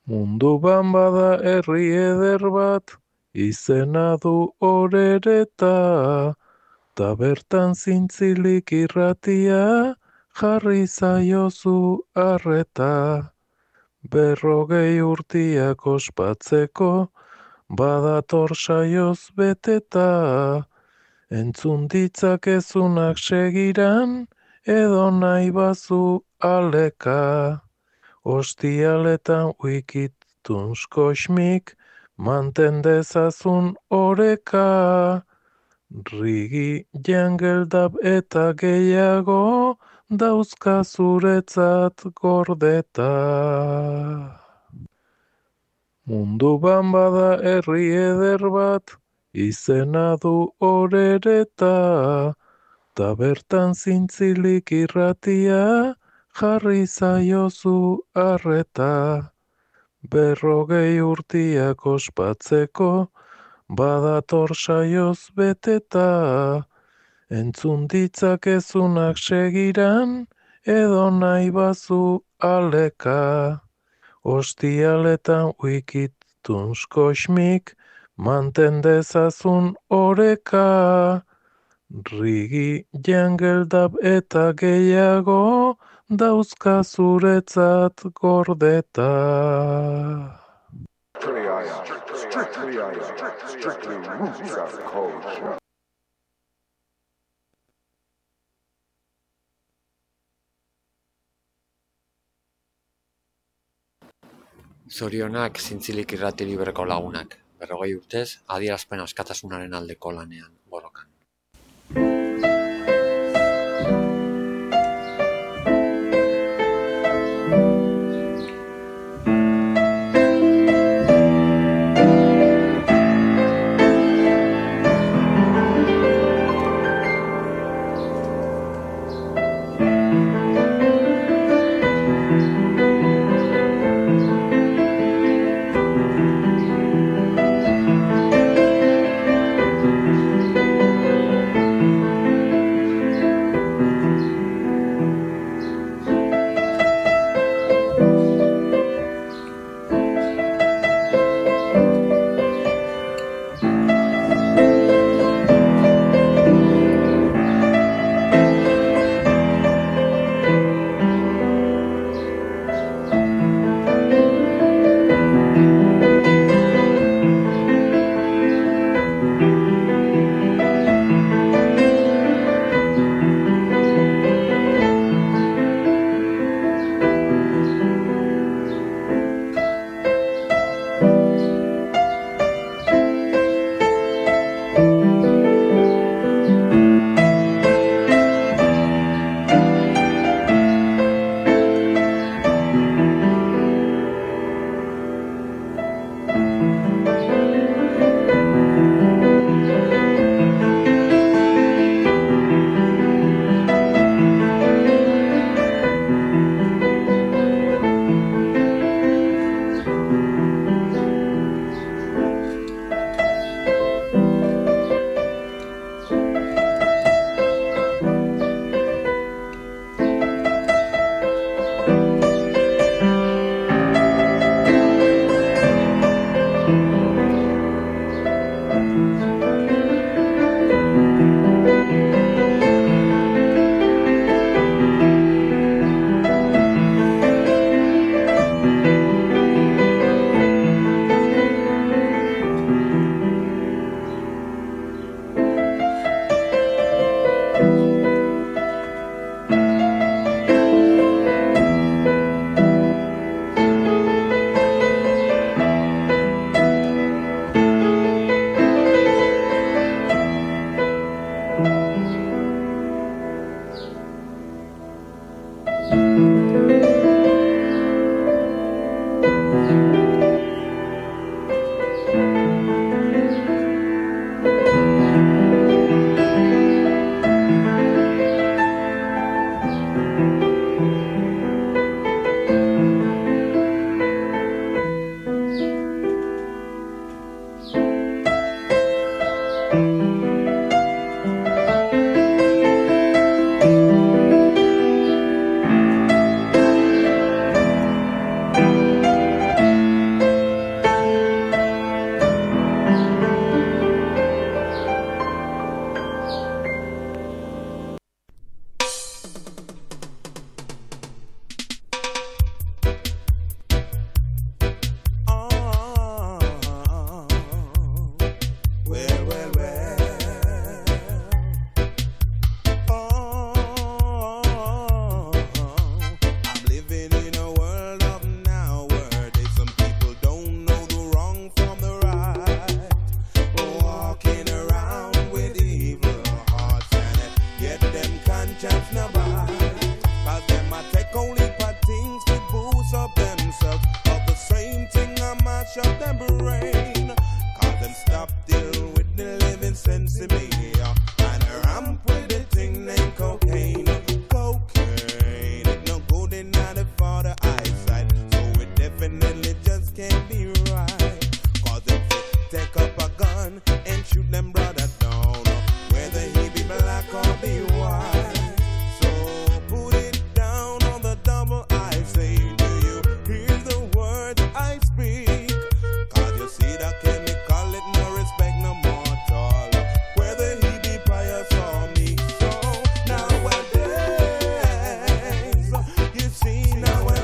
Munduan bada herri eder bat, izena du Orereta, ta bertan zintzilik irratia, jarri zaiozu arreta. 40 urtiak ospatzeko, badator saioz beteta, entzun ditzakezunak segiran, edo nahi bazu aleka. Ostialetan wikituns kosmik, manten dezazun oreka. Rigi, jungle dub eta gehiago, dauzka zuretzat gordeta. Munduan bada herri eder bat, izena du Orereta, ta bertan zintzilik irratia, jarri zaiozu arreta. 40 urtiak ospatzeko, badator saioz beteta, entzun ditzakezunak segiran, edo nahi bazu aleka. Ostialetan wikituns kosmik, manten dezazun oreka. Rigi, jungle dub eta gehiago, dauzka zuretzat gordeta. Strictly roots of culture. Zorionak zintzilik irrati libreko lagunak, 40 urtez adierazpen askatasunaren aldeko lanean borrokan. mash up them brain. Cause them stop deal with the living sense in me. And I ramp with the thing named cocaine. Cocaine, it no good in the for the eyesight. So it definitely just can't be right. Cause if they take up a gun and shoot them brother down, whether he be black or be white. So put it down on the double I say, do you hear the words I speak? Cause you see that chemical, it no respect no mortal, whether he be pious or me. So nowadays, you see nowadays.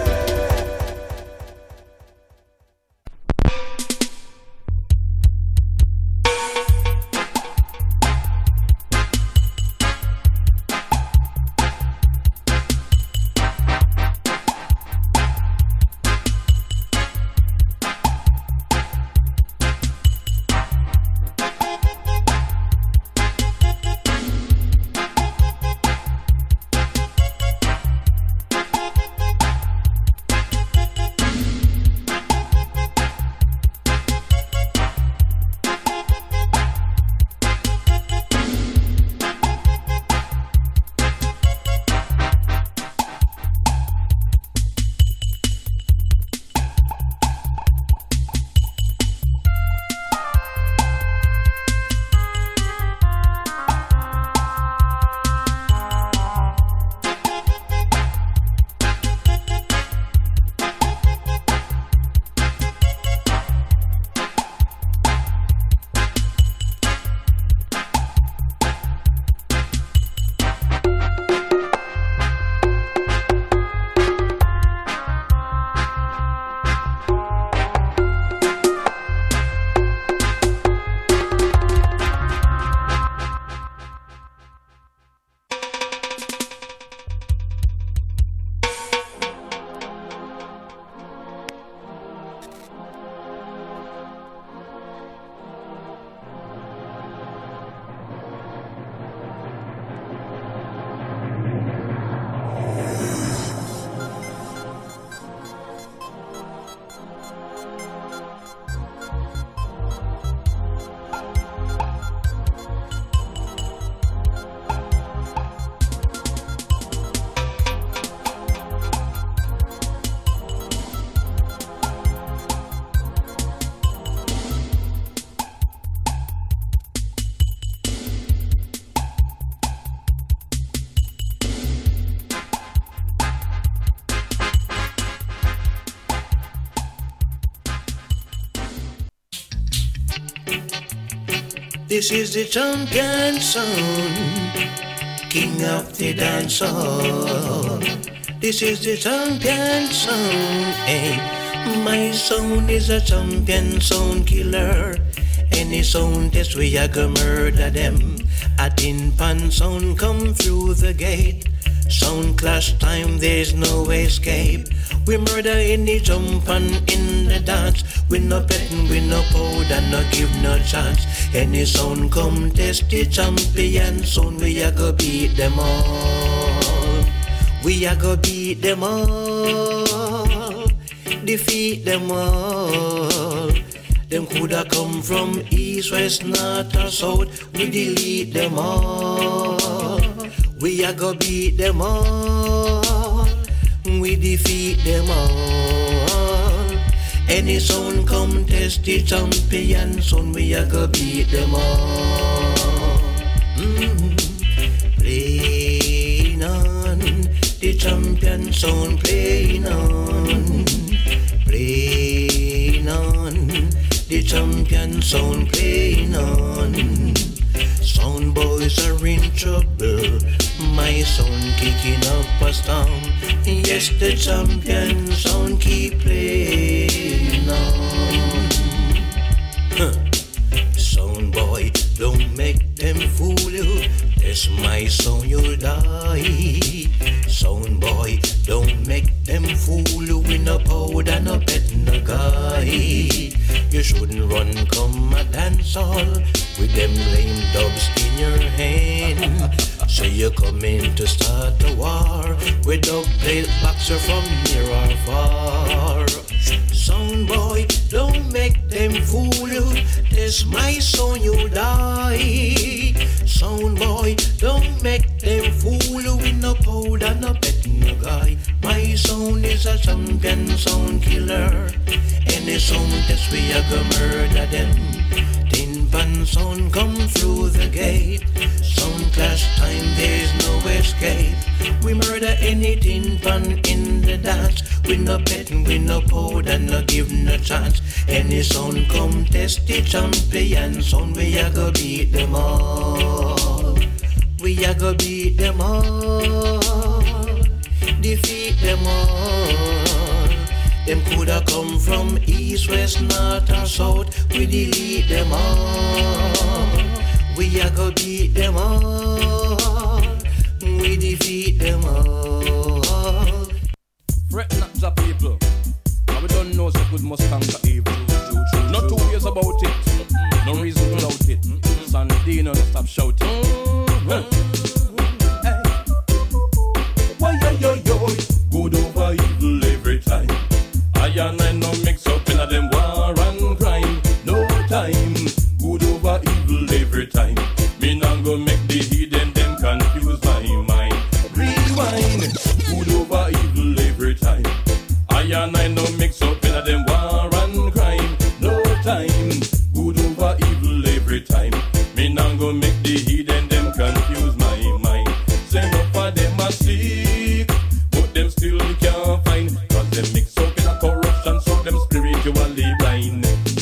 This is the champion sound, king of the dance hall. This is the champion sound, hey. My sound is a champion sound killer. Any sound test we a go murder them. A tin pan sound come through the gate. Sound clash time, there's no escape. We murder any jump and in the dance. We no betting, we no powder, no give no chance. Any sound come test the champion sound, we a go beat them all. We a go beat them all, defeat them all. Them coulda come from east, west, north or south. We delete them all. We a go beat them all. We defeat them all. Any sound come test the champion sound, we a go beat them all. Playing on the champion sound, playing on, playing on the champion sound, playing on. Sound boys are in trouble. My sound kicking up a storm. Yes, the champion sound keep playing on. Sound boy, don't make them fool you. That's my sound, you'll die. Sound boy, don't make them fool you. In no powder, no pet, no guy. You shouldn't run come a dance hall with them lame dubs in your hand. So you come in to start a war with dub plate boxer from near or far. Sound boy, don't make them fool you. This my son, you die. Sound boy, don't make them fool you. We no powder, no pet, no guy. My sound is a champion sound killer. Any sound test we a go murder them. Tin pan sound come through the gate. Sound clash time, there's no escape. We murder any tin pan in the dance. We no pet, we no powder, no give no chance. Any sound come test the champion sound. We a go beat them all. We a go beat them all. Defeat them all. Them coulda come from east, west, north or south. We delete them all. We a go beat them all. We defeat them all. Fret not the people, and we don't know so good must conquer evil. True. Not 2 years about it, no reason to doubt it. Sandino, stop shouting. Hey. Why yo, good over evil every time. I and I no mix up in a them war and crime. No time, good over evil every time. Me not go make the hidden them confuse my mind. Rewind, good over evil every time. I and I no mix up in a them war and crime. No time, good over evil every time. Me not go make the hidden them confuse my mind. Say no for them a seek, but them still can't find. Cause them mix up in a corruption, so them spiritually blind.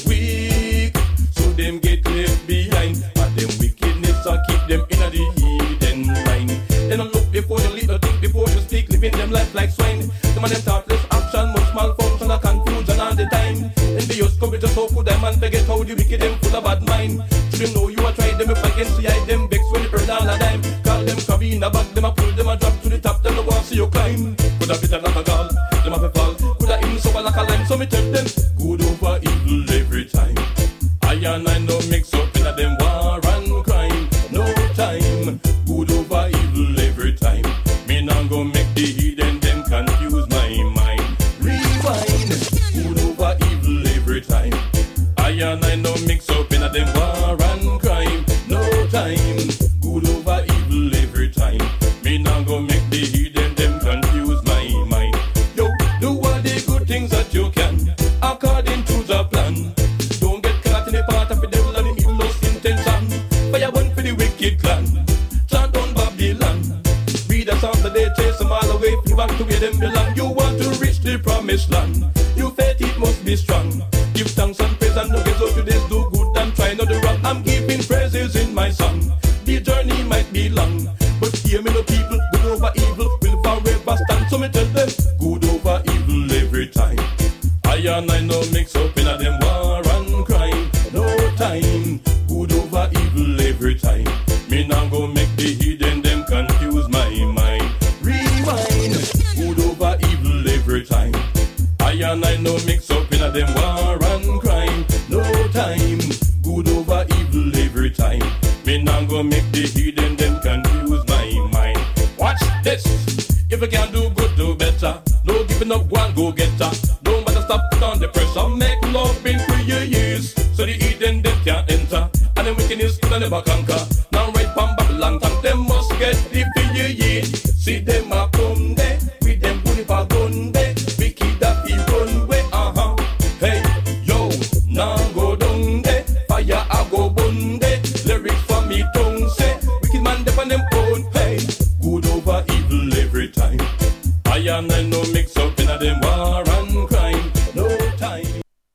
Weak, so them get left behind. But them wickedness a keep them in a the hidden line. They don't look before you lead, don't think before you speak. Living them life like swine. Some of them thoughtless action, much malfunction and confusion all the time. And they just come with a so good them and forget how the wicked them full of bad mind. Should them know you a try them if against the eye them vex when you burn all a dime. Call them cabina back, them a pull them a drop to the top, them no want see you climb. Could a bit like a gall, them a fall. Could a even sober like a lime, so me tell them good over evil every time. I and I no mix up in a them war and crime. No time, good over evil every time. Me not go make the hidden them confuse my mind. Rewind, good over evil every time. I and I no mix up in a them war and crime. No time, good over evil every time. Me not go make the hidden them confuse my mind. Yo, do all the good things that you can, according to the plan. Don't get caught in the part of the devil and the evil's intention. Fire one for the wicked clan, chant on Babylon. Read the song that they chase them all away. You want to where them belong. You want to reach the promised land. Your faith it must be strong. Give thanks and praise and no get out to this. Do good and try not to wrong. I'm giving praises in my song. The journey might be long, but hear me no people. Good over evil will forever stand. So me tell them good over evil every time. I and I no mix up in a them war and crime. No time, good over evil every time. Me now go make the hidden them confuse my mind. Rewind, good over evil every time. I and I no mix up in a them war and crime. No time, good over evil every time. Me now go make the hidden them confuse my mind. Watch this. If you can do good, do better. No giving up, one go getter. Don't matter, stop put on the pressure. Make love in 3 years, so the hidden them can't enter. And the wickedness could never conquer. Now right from Babylon, and them must get the fear. See them a come there, with them bully for gun there. Wicked that he run way, Hey, yo, now go down there. Fire I go burn there. Lyrics for me tongue say, wicked man dep on them own. Hey, good over evil every time. I and I no mix up in a them war and crime. No time.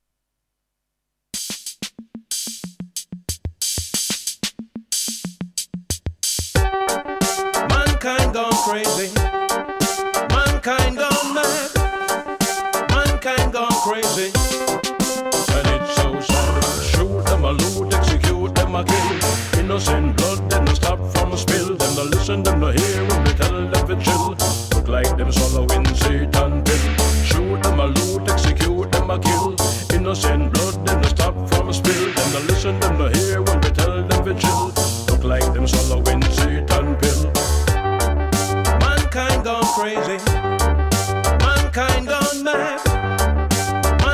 Mankind gone crazy. Mankind gone mad. Mankind gone crazy. And it's so sad. Shoot them a loot, execute them a kill. Innocent blood, them no stop from spill. Them no listen, them no hear, and we tell them to chill. Look like them swallowing Satan pill. Shoot them a loot, execute them a kill. Innocent blood, them no stop from spill. Them no listen, them no hear, when we tell them to chill. Look like them swallowing Satan pill. Mankind gone crazy. Mankind gone mad.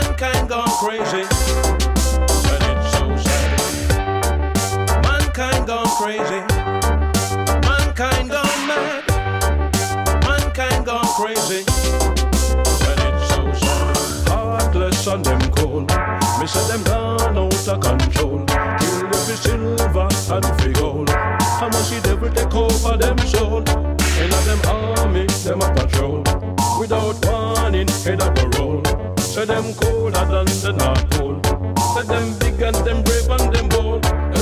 crazy. And it's so sad, heartless and them cold. Me say them gone out of control. Kill every silver and fi gold. How much the devil take over them soul? In a them army, them a patrol. Without warning, head up a roll. Say them colder than the North Pole. Say them big and them brave and them bold.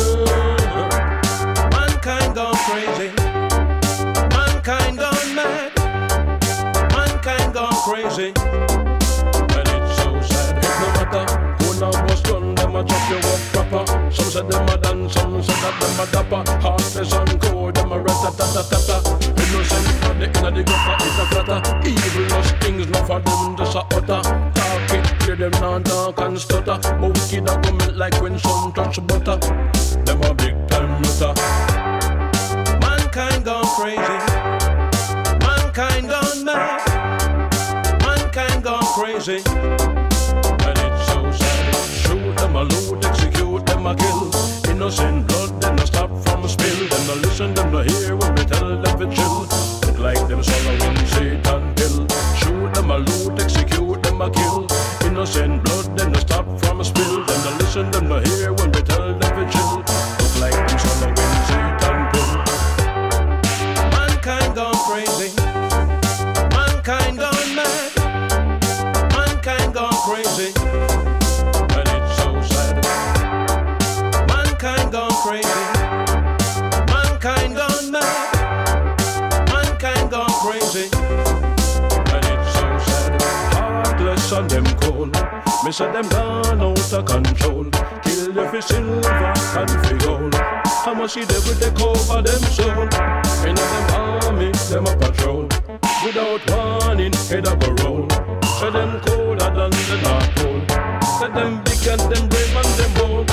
Mankind gone crazy. Mankind gone mad. Mankind gone crazy. And it's so sad. It no matter who now was done, them a chop you up proper. Some said them a dance, some said that them a dapper. Heartless and cold, them a rat-a-tat-a-tat-a. Innocent for the inner the gopher is a flatter. Evilous things, not for them just a utter. Talk it, hear them now talk and stutter. But wicked a come like when sun touch butter. Them a big time nutter. Mankind gone crazy. Mankind gone mad. Mankind gone crazy. And it's so sad. Shoot them a load, execute them a kill. Innocent blood, them no stop from spill. Them no listen, them no hear when we tell them to chill. Look like them swallowing Satan pill. Shoot them a loot, execute them a kill. Innocent blood, them no stop from spill. Them no listen, them no hear when we tell them to chill. Look like them swallowing Satan pill. Mankind gone crazy. Mankind gone mad. Mankind gone crazy. And it's so sad. Mankind gone crazy. Mankind gone mad. Mankind gone crazy. And it's so sad. Heartless and them cold. Me say them gone out of control. Kill you for silver and for gold. How much the devil take over them soul? In them army, them a patrol. Without warning, head up a roll. Say them colder than the North Pole. Say them big and them brave and them bold.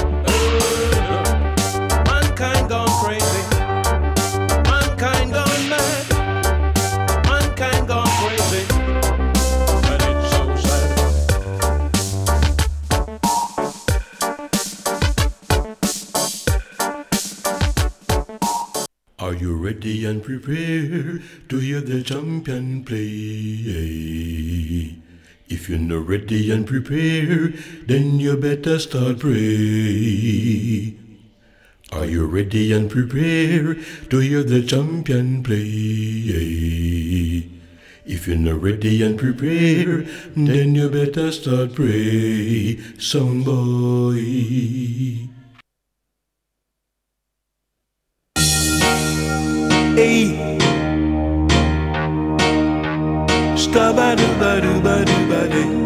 Mankind gone crazy. Mankind gone mad. Mankind gone crazy. And it's so sad. Are you ready and prepared to hear the champion play? If you're not ready and prepared, then you better start pray. Are you ready and prepared to hear the champion play? If you're not ready and prepared, then you better start pray, son boy. Hey, stabba-doo-ba-doo-ba-doo-ba-doo.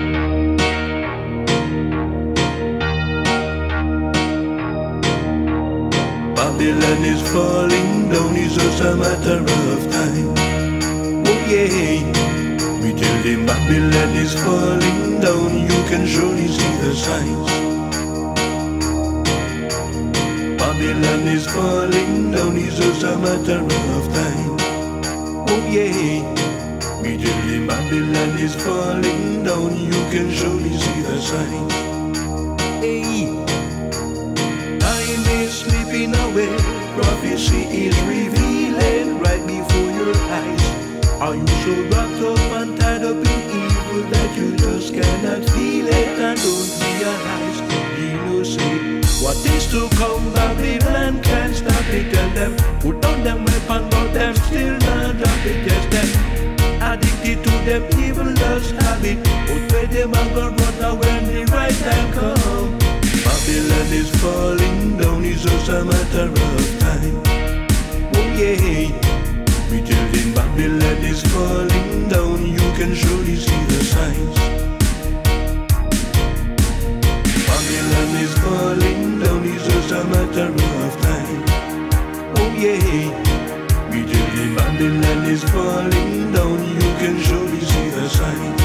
Babylon is falling down, it's just a matter of time. Oh yeah, we tell them Babylon is falling down, you can surely see the signs. Babylon is falling down, it's just a matter of time. Oh yeah, we tell them Babylon is falling down, you can surely see the signs. Hey, time is slipping away, prophecy is revealing right before your eyes. Are you so wrapped up and tied up in evil that you just cannot feel it and don't realize? You know, say, what is to come, Babylon can't stop it. Tell them, put on them weapon, but them still not drop it. Yes, them addicted to them evil lust habit, but where them are gonna run when the right time come. Babylon is falling down, it's just a matter of time. Oh yeah, we tell them Babylon is falling down, you can surely see the signs. Babylon is falling down, it's just a matter of time. Oh yeah, we tell them Babylon is falling down, you can surely see the signs.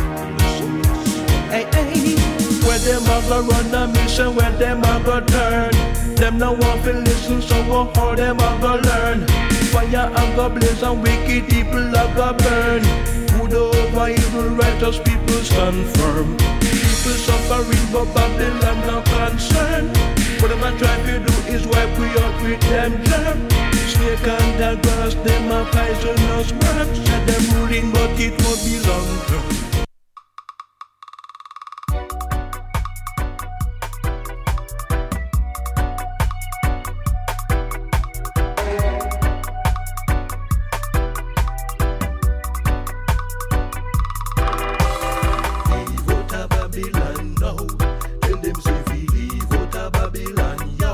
Hey, hey. Where them a go run a mission, where them a go turn. Them no want to listen, so how them a go learn. Fire a go blaze and wicked people a go burn. Good over evil, righteous people stand firm. People suffering, but Babylon no concern. What them a try to do is wipe we out with them germ. Snake and the grass, them a poisonous worms. Said them ruling, but it won't be long term. Leave out of Babylon now. Tell them say we leave out of Babylon, yo.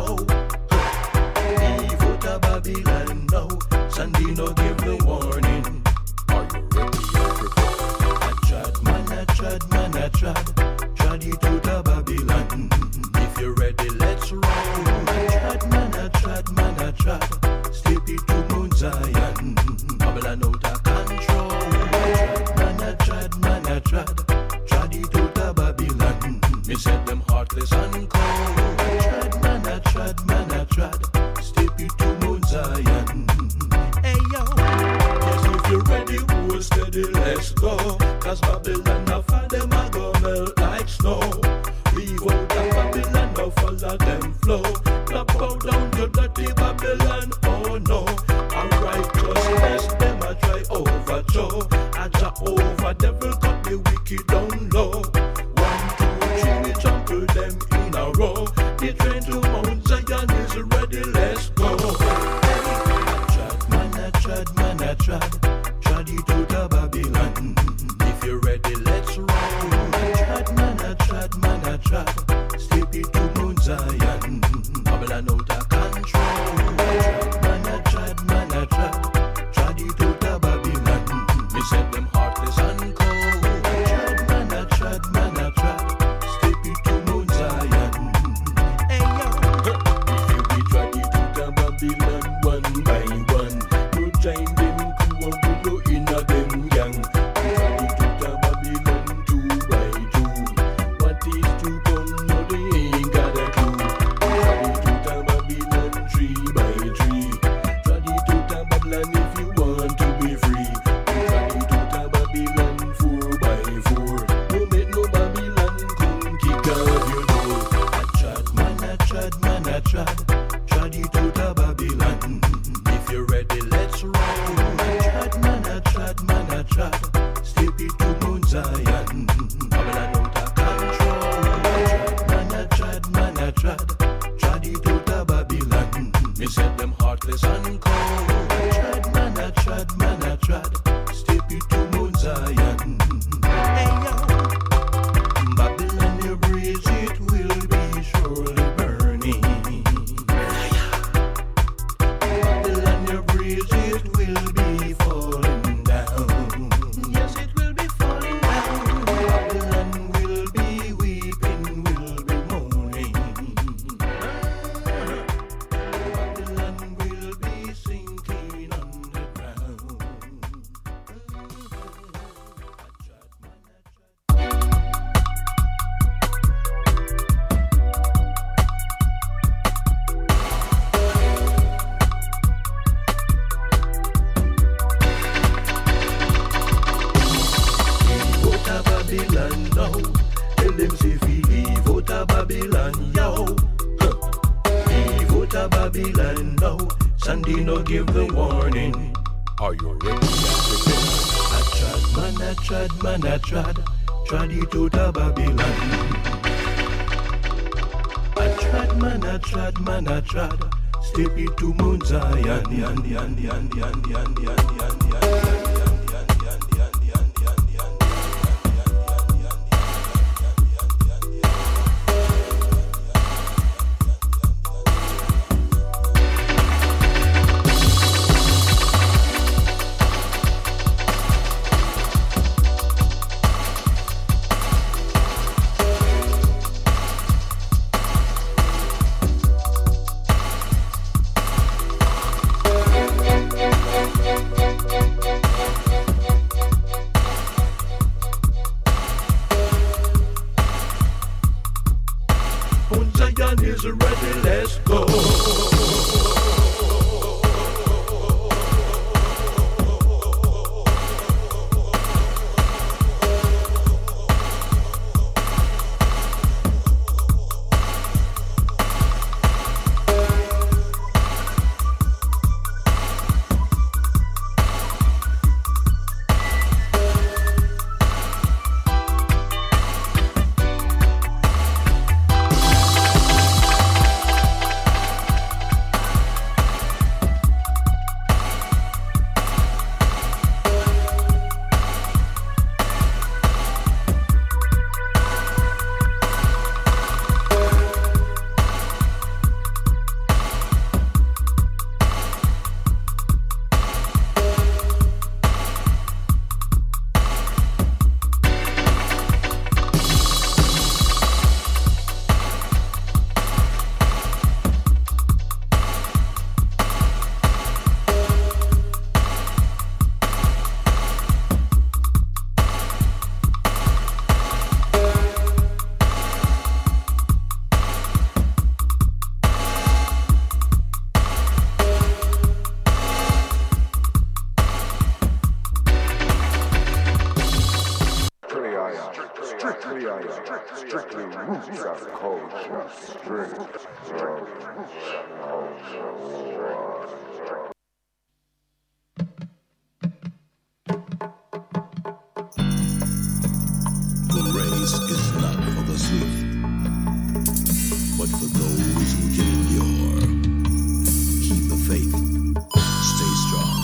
Leave out of Babylon now. Sandy no give the warning. Are you ready? I tried, man, I tried. Tried it out of Babylon. If you're ready, let's roll. I tried. Step it to Mount Zion. Babylon out of control. I tried. Tried it out of Babylon. Me said them heartless and cold. I tried. Step it to Mount Zion. Hey yo. Yes, if you're ready, we'll steady, let's go. Cause Babylon, now for them a go melt like snow. Leave out of Babylon, now follow them flow. Now bow down to dirty Babylon, oh no. Alright, just bless them, I try overthrow. I try over, devil cut the wicked down low. 1, 2, 3, we trample them in a row. The train to Mount Zion is ready, let's go. I tried. Tried it out of Babylon. If you're ready, let's roll. I tried. Step it to Mount Zion. Babylon out of control. I tried. Tried it out of Babylon. Me said them heartless and cold. I tried. Step it to Mount Zion. Hey yo. If you be tried it out of Babylon one by one, you join them crew and we go in a them gang. You tried it out of Babylon 2 by 2. What is to come? No, they ain't got a clue. Tried it out of Babylon 3 by 3. Tried it out of Babylon if you want to be free. Tried it out of Babylon 4 by 4. No make no Babylon come kick out your door. I tried. Tried it out of Babylon. If you're ready, let's roll. I tried. Step it to Mount Zion. Babylon out of control. I tried. Tried it out of Babylon. Me said them heartless and cold. I tried. Step it to Mount Zion. Hey yo. Babylon, your breeze, it will be surely burning. Babylon, your breeze, it will be falling down. Yes, it will be falling down. Babylon will be weeping, will be moaning. Babylon will be sinking underground. Out of Babylon now. Tell them say we leave out of Babylon, yo. Leave out of Babylon now. Sandy no give the warning. Are you ready? I tried. Tried it out of Babylon. I tried. Step it to Mount Zion. Mount Zion is ready, let's go. strictly roots of culture, strict The race is not for the swift, but for those who can endure. Keep the faith, stay strong.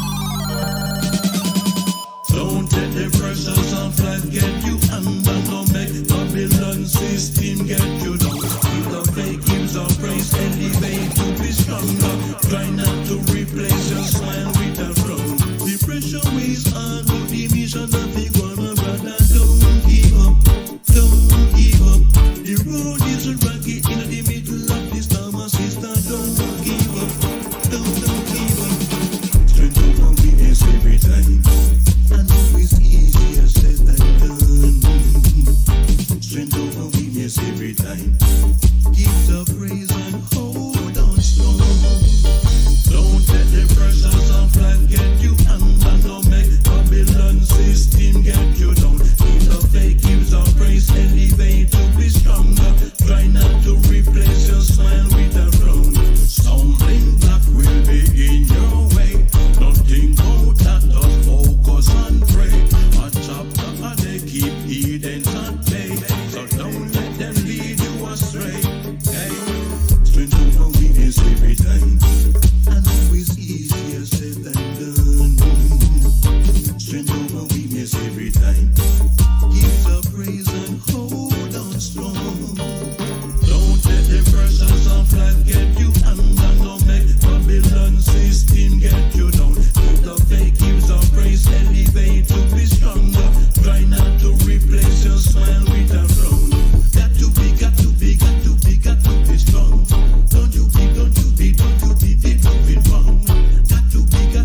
Don't let the pressures of life get you under. No make Babylon system get you down. If the fake gives a praise, elevate to be stronger. Try not to replace your smile with a frown. The pressure weighs on, but the mission of the gonna brother. Don't give up, don't give up. The road is rocky in the middle of the storm, sister. Don't give up, don't give up. Strength over weakness every time. I know it's easier said than done. Strength over weakness every time. Give the praise and hold on strong. Don't let the pressures of life get you under. No make Babylon system get you down. If the fake gives a praise, elevate to be stronger. Try not to replace your smile with a frown. Something that will be in your way. Nothing out that does focus and pray. A chapter and they keep hidden and play. So don't let them lead you astray. Hey, strength over weakness every time. I know it's easier said than done. Strength over weakness every time. Give the praise and hold on strong. Don't let the pressures of life get you under. No make Babylon system get you down. If the fake gives a praise, elevate to be stronger. Try not to replace your smile with a frown. Got to be strong. Don't you be doing wrong. Got to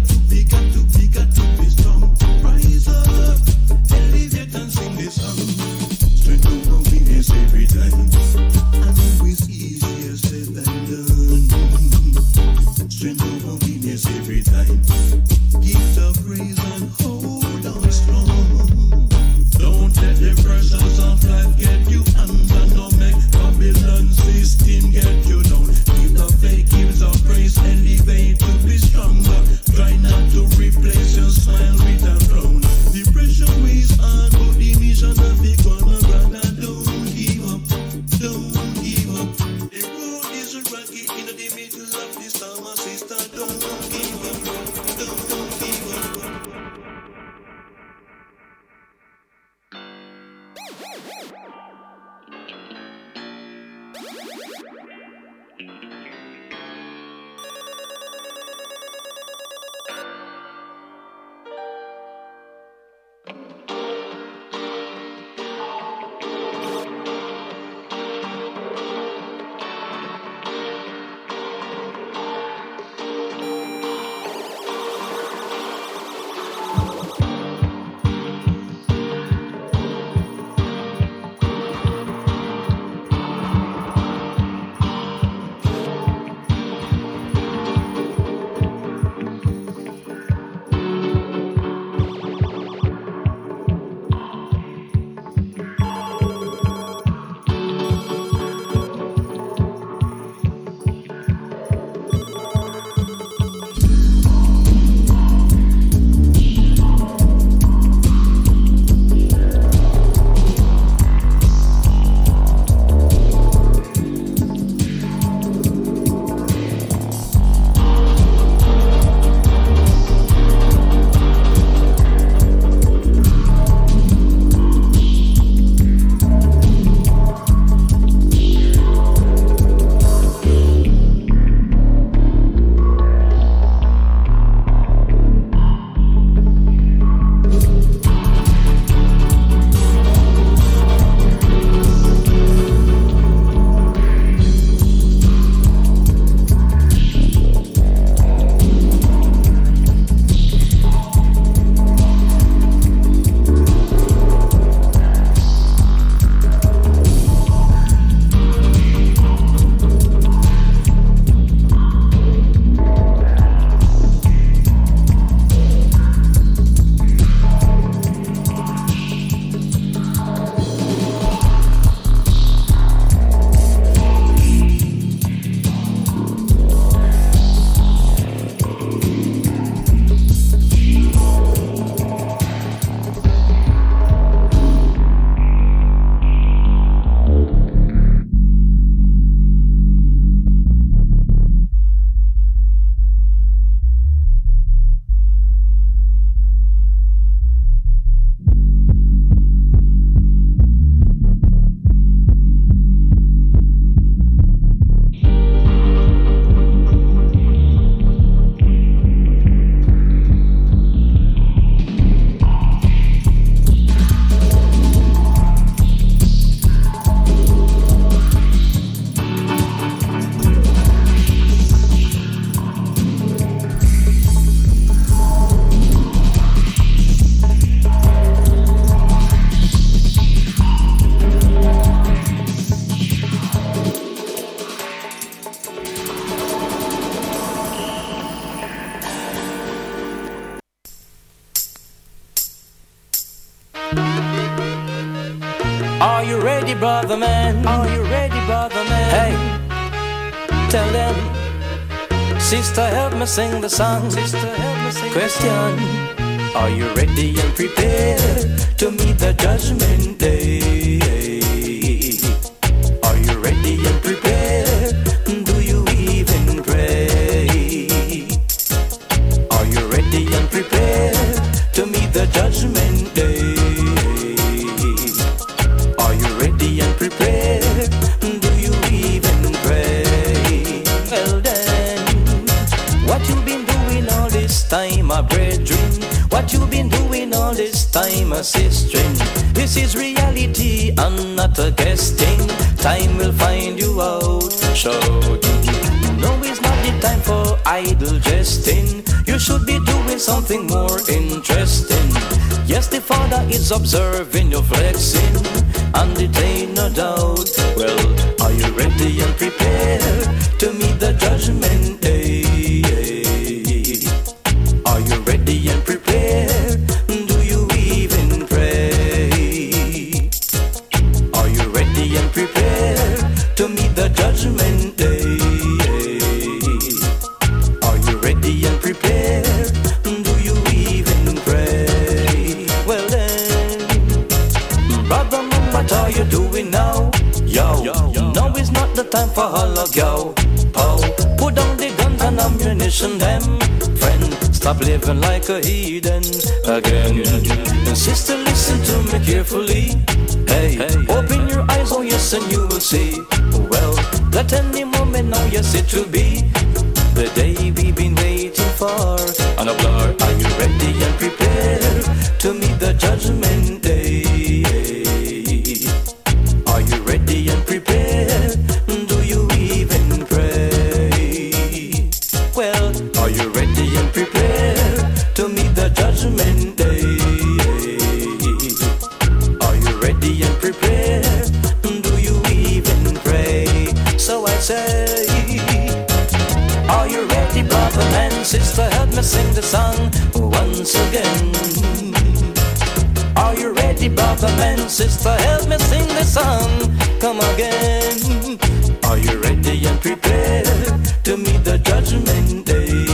be strong. Rise up, elevate and sing this song. Strength over weakness every time. I know it's easier said than done. Strength over weakness every time. Give the praise and hold on strong. Don't let the pressures of life get you under. No make Babylon system get you down. If the fake gives a praise, elevate to be stronger. Try not to replace your smile with a frown. The pressure weighs on, but the mission of the gonna brother. Don't give up, don't give up. The road is rocky in the middle of the storm, sister. Don't give up, don't give up. Are you ready, brother man? Are you ready, brother man? Hey, tell them, sister, help me sing the song. Sister, help me sing Question, are you ready and prepared to meet the judgment day? Are you ready and prepared? Do you even pray? Are you ready and prepared to meet the judgment day? Are you ready and prepared? Do you even pray? Well then, what you been doing all this time, my brethren? What you been doing all this time, my sister? This is reality and not a guessing. Time will find you out. So no, it's not the time for idle jesting. You should be doing something more interesting. Yes, the Father is observing your flexing, and it ain't no doubt. Well, are you ready and prepared to meet the judgment day? Are you ready and prepared? Do you even pray? Are you ready and prepared to meet the judgment day? Are you ready and prepared? Do you even pray? Well then, brother man, what are you doing now? Yo, now is not the time for holla, yo. Pow, put down the guns and ammunition, them. Friend, stop living like a heathen again. And sister, listen to me carefully. Hey, open your eyes, oh yes, and you will see. Well, at any moment now, yes, it will be the day we've been waiting for. And are you ready and prepared to meet the judgment day? Are you ready and prepared? Do you even pray? Well, are you ready and prepared to meet the judgment day? Are you ready and prepared? Do you even pray? So I say, are you ready, brother man? Sister, help me sing the song once again. Are you ready, brother man? Sister, help me sing the song. Come again. Are you ready and prepared to meet the judgment day?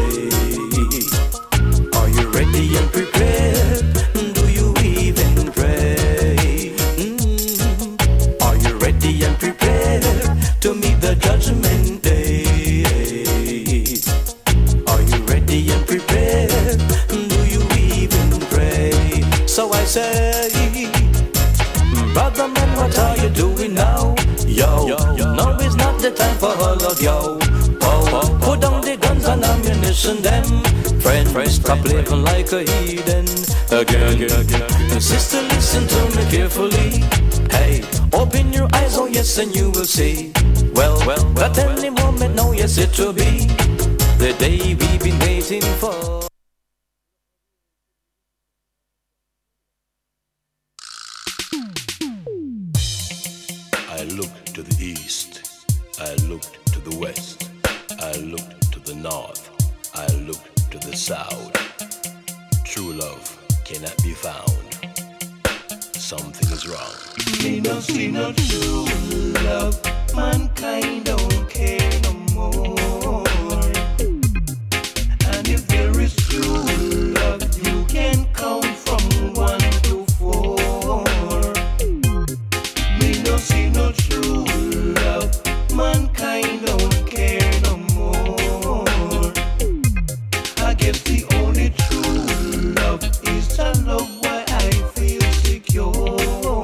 Are you ready and prepared? Do you even pray? Are you ready and prepared to meet the judgment day? Are you ready and prepared? Do you even pray? So I say, brother man, what are you doing now? Yo, now is not the time for all of yo. Oh, put down the guns and ammunition, them. Friend, stop living like a heathen again. And sister, listen to me carefully. Hey, open your eyes, oh yes, and you will see. Well, at any moment now, yes, it will be the day we've been waiting for. I looked to the east, I looked to the west, I looked to the north, I looked to the south. True love cannot be found. Something is wrong. Me no see no true love. Mankind don't care no more. And if there is true love, you can count from 1 to 4. Me no see no true love. Mankind don't care no more. I guess the only true love is the love where I feel secure.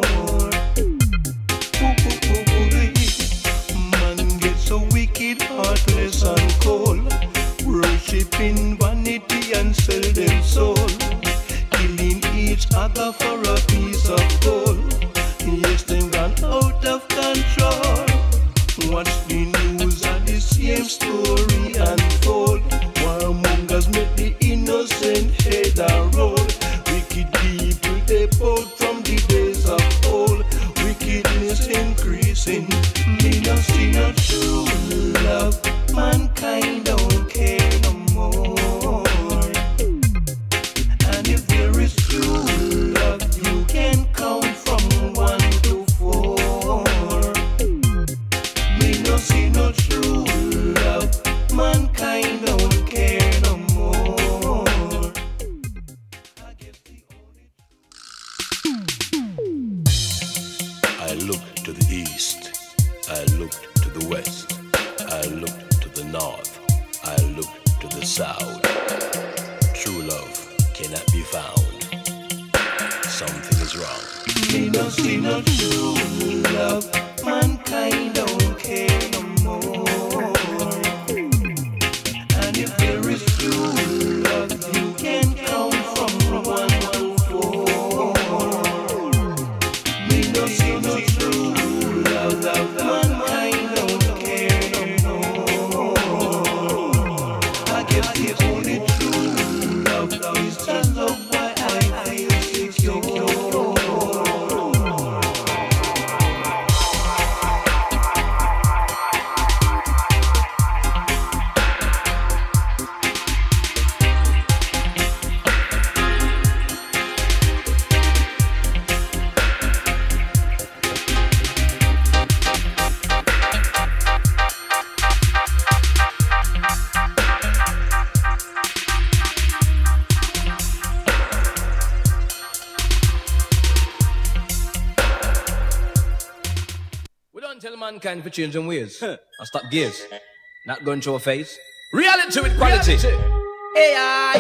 Man gets so wicked, heartless and cold, worshipping vanity and sell them soul, killing each other for a piece of gold. Yes, they run out of control. Watch the news and the same story unfold. Warmongers make the innocent head a roll. Wicked people they bought from the days of old. Wickedness increasing. Me no see no true love. Mankind don't care no more. And if there is true love, you to the east, I looked to the west, I looked to the north, I looked to the south. True love cannot be found. Something is wrong. Me no see no true love. Mankind don't care no more. And if there is true love, you can count from 1 to 4. Me no see no true love. Mankind don't care no more. I guess the only true love is the love why I feel secure. Tell mankind for changing ways. I stop gears. Not going through a phase. Reality with quality. AI.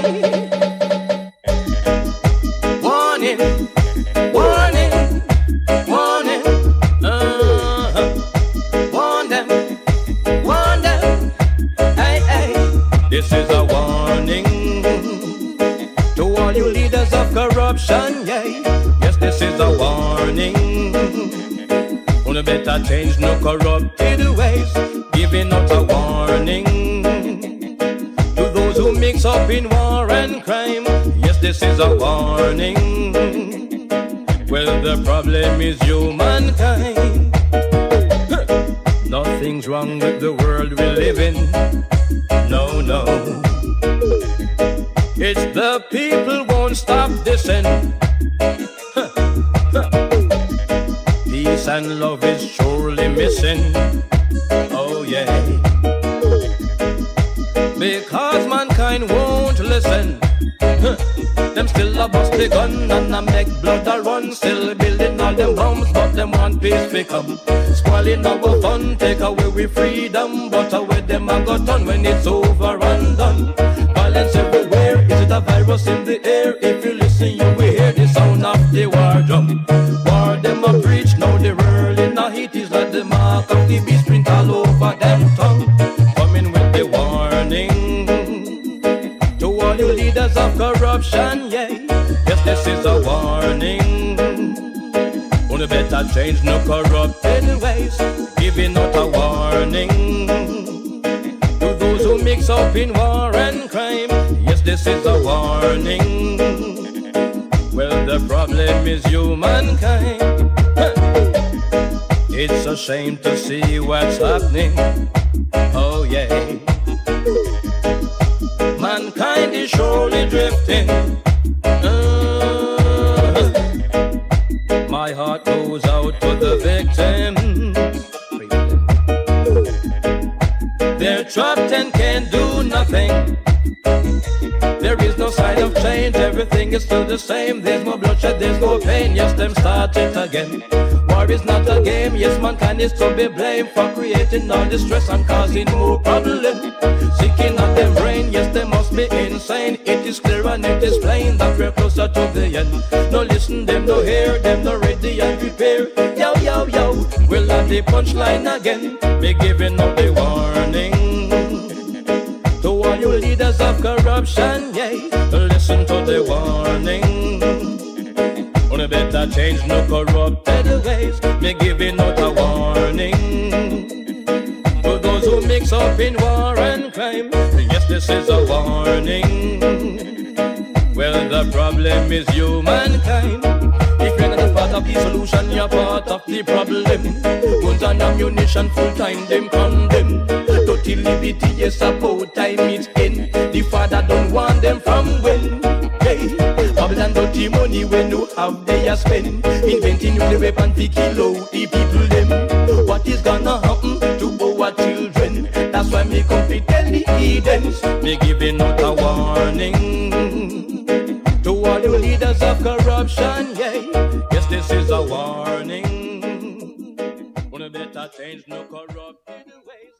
Warning. Warning. Warning. Warn them. Warn them. Hey, hey. This is a warning to all you leaders of corruption. Yeah. Yes, this is a warning. You better change no corrupted ways. Giving out a warning to those who mix up in war and crime. Yes, this is a warning. Well, the problem is humankind. Nothing's wrong with the world we live in. No, no. It's the people won't stop dissing. Peace and love is surely missing. Oh yeah. Because mankind won't listen. Them still a bust the gun and a make blood a run. Still building all them bombs, but them want peace to come. Spoiling our fun, take away we freedom. But away them a got done when it's over and done. Violence everywhere, is it a virus in the air? If you listen you will hear the sound of the war drum. War them a preach, now the world in a heat is like the mark of the beast print all over them tongue. Coming with the warning to all you leaders of corruption, yeah. Yes, this is a warning. Only better change no corrupted ways. Giving out a warning to those who mix up in war and crime. Yes, this is a warning. Well, the problem is humankind. It's a shame to see what's happening. Oh yeah. Mankind is surely drifting. My heart goes out to the victims. They're trapped and can't do nothing. There is no sign of change, everything is still the same. There's no bloodshed, there's no pain. Yes, them start it again. War is not a game, yes, mankind is to be blamed for creating all the stress and causing more problems. Seeking out them brain, yes, they must be insane. It is clear and it is plain that we're closer to the end. No listen, them no hear, them no ready and prepare. Yo, yo, yo, we'll have the punchline again. Be giving up the warning to all you leaders of corruption, yeah. Listen to the warning. Only better change no corrupted ways. Me giving out a warning to those who mix up in war and crime. Yes, this is a warning. Well, the problem is humankind. If you're not a part of the solution, you're part of the problem. Guns and ammunition, full time, them condemn. Dirty liberty, yes, about time it's in. The father don't want them from when. Hey, Babylon dirty money when you have they a spend. Inventing new weapon to kill out the people them. What is gonna happen to our children? That's why me come to tell the heathens. Me giving out a warning to all you leaders of corruption, yeah. Yes, this is a warning. change no corrupted ways.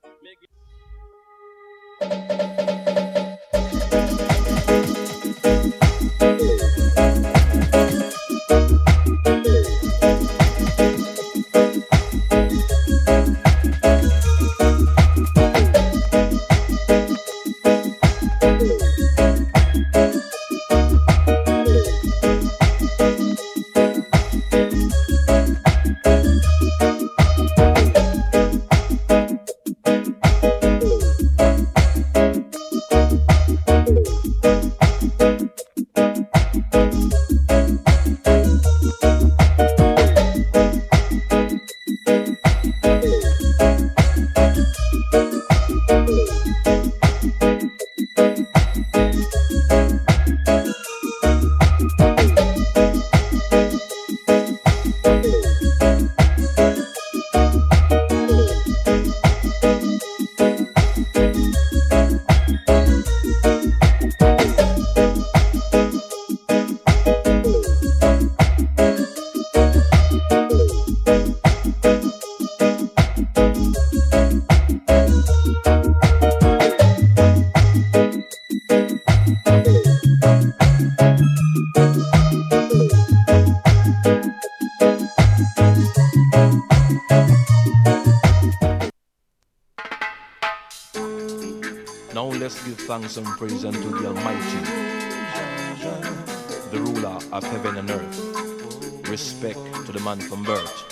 Now let's give thanks and praise unto the Almighty, the ruler of heaven and earth. Respect to the man from birth.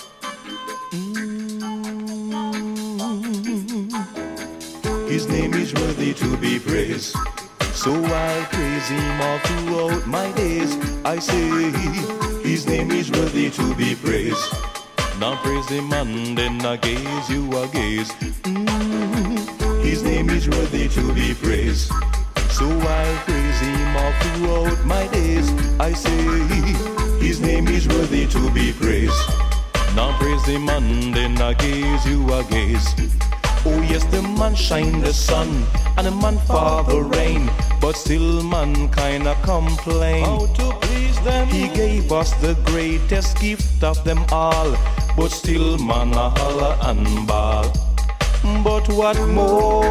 His name is worthy to be praised, so I'll praise him all throughout my days. I say, his name is worthy to be praised. Now praise him and then I gaze, you a gaze. His name is worthy to be praised, so I'll praise him all throughout my days. I say, his name is worthy to be praised. Now praise him and then I gaze, you a gaze. Oh yes, the man shine the sun and the man fall the rain, but still mankind a complain. How to please them? He gave us the greatest gift of them all, but still man a holler and bawl. But what more?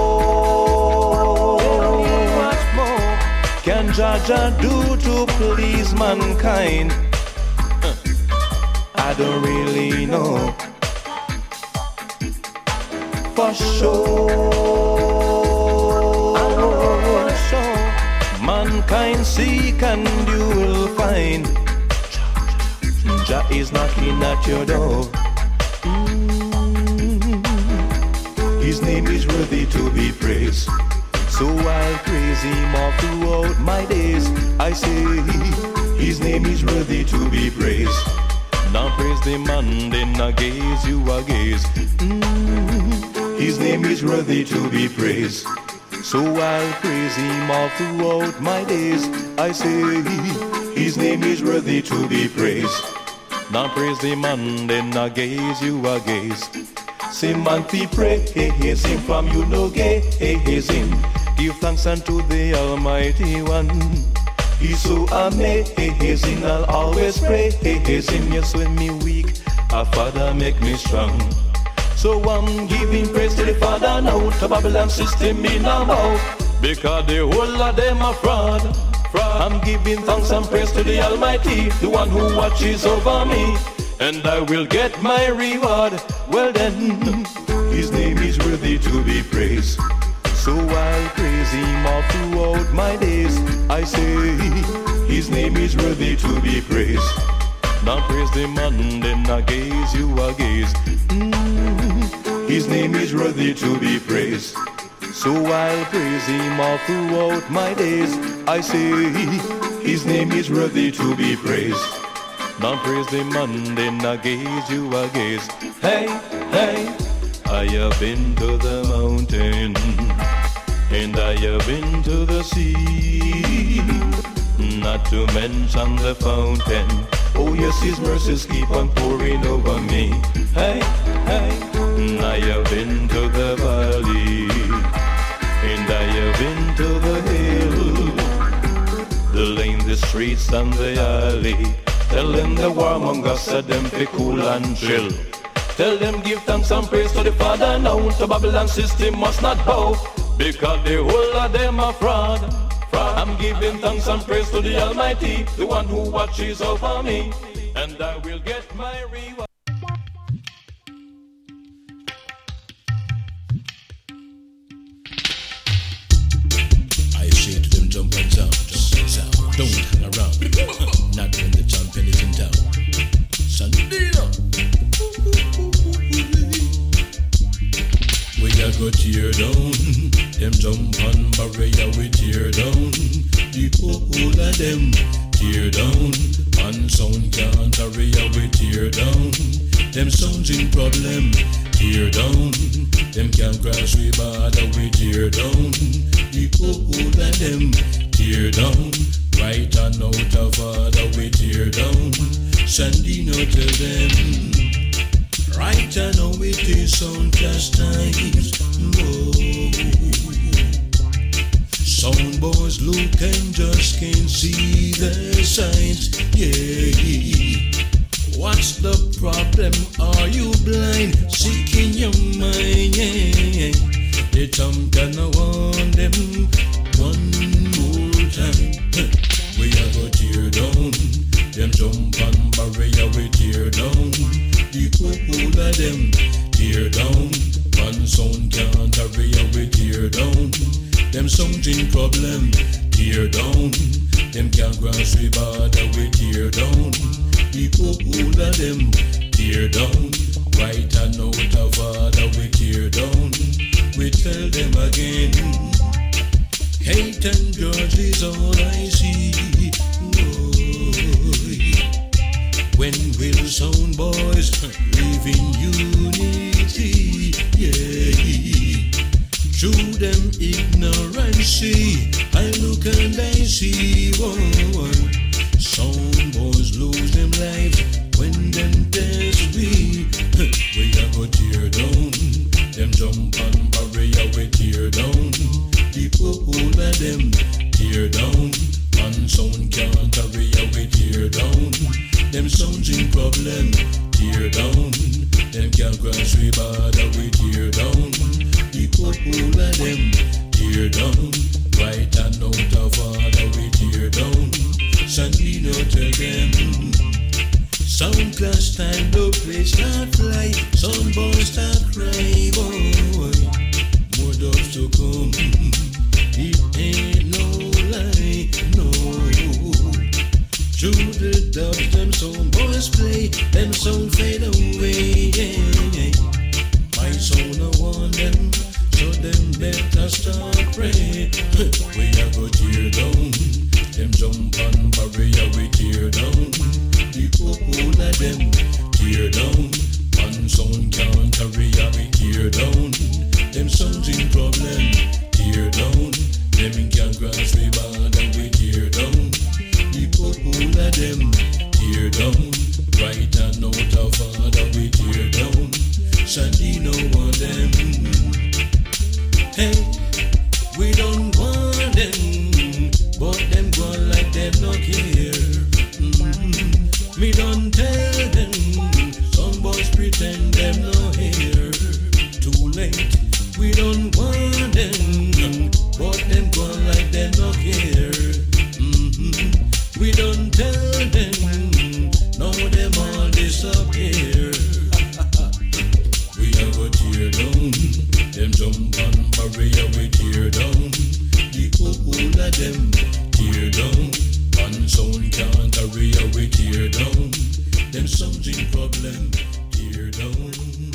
What more can Jaja do to please mankind? I don't really know for sure. For sure. Mankind seek and you will find Jah is knocking at your door. His name is worthy to be praised, so I'll praise him all throughout my days. I say, his name is worthy to be praised. Now praise the man, then I gaze, you a gaze. His name is worthy to be praised, so I'll praise him all throughout my days. I say, his name is worthy to be praised. Now praise the man, then I gaze, you a gaze. Sing man fi praise him from you no gaze him. Give thanks unto the Almighty One. He's so amazing, I'll always praise him. Yes, when me weak, our Father make me strong. So I'm giving praise to the Father now. To Babylon system me now bow, because the whole of them are fraud. I'm giving thanks and praise to the Almighty, the one who watches over me, and I will get my reward. Well then, his name is worthy to be praised, so I'll praise him all throughout my days. I say, his name is worthy to be praised. Now praise the man, then I gaze, you a gaze. His name is worthy to be praised, so I'll praise him all throughout my days. I say, his name is worthy to be praised. Now praise the man, then I gaze, you a gaze. Hey, hey, I have been to the mountain, and I have been to the sea, not to mention the fountain. Oh yes, his mercies keep on pouring over me. Hey, hey, I have been to the valley, and I have been to the hill, the lane, the streets, and the alley, telling the warmongers that them fi cool and chill. Tell them give thanks and praise to the Father now. The Babylon system must not bow, because the whole of them are fraud. I'm giving thanks and praise to the Almighty, the one who watches over me, and I will get my reward. I say to them, jump and sound, don't hang around, not when the champion is in town. Sandino, we a go tear down, them jump on barrier we tear down, the whole of them tear down, and sound can't area we tear down, them sounds in problem, tear down, them can't cross we border we tear down, the whole of them tear down, right and out of order we tear down, Sandino tell them, right and now it is sound cast times, sound boys look and just can't see the signs, yeah. What's the problem? Are you blind? Sick in your mind, yeah. The champion I want them one more time. We are go tear down, them jump on barrier we tear down, the whole of them tear down, one sound can't area we tear down, them sounds in problem, tear down, them can't cross we border we tear down, the whole of them tear down, right and out of order we tear down, we tell them again, hate and grudge is all I see, when will sound boys live in unity, yeah. Through them ignorance, I look and I see, whoa, sound boys lose them life when them test we a go tear down, them jump on barrier we tear down, the whole of them tear down, one sound can't area we tear down, them sounds in problem, tear down, them can't cross we border we tear down, the whole of them tear down, right and out of order we tear down, Sandino tell them, sound class time, no place not fly, some boys start cry, boy, more dogs to come, it ain't no lie, no. Through the dubs, them sound boys play, them sound fade away, yeah. My sound I want them, so them better start pray. We a go tear down, them jump on barrier we tear down, the whole of them tear down, one sound can't area we tear down, them sounds in problem, tear down, them can't cross we border we tear down, the whole of them tear down, right and out of order we tear down, Sandino want them, hey, we don't want them, but them go like they don't care, me don't tell them, some boys pretend them no hear, too late, we don't want them, but them go like they don't care, we don't tell them, now them all disappear, we a go tear down, them jump on barrier we tear down, the whole of them tear down, one sound can't area we tear down, them sounds in problem, tear down.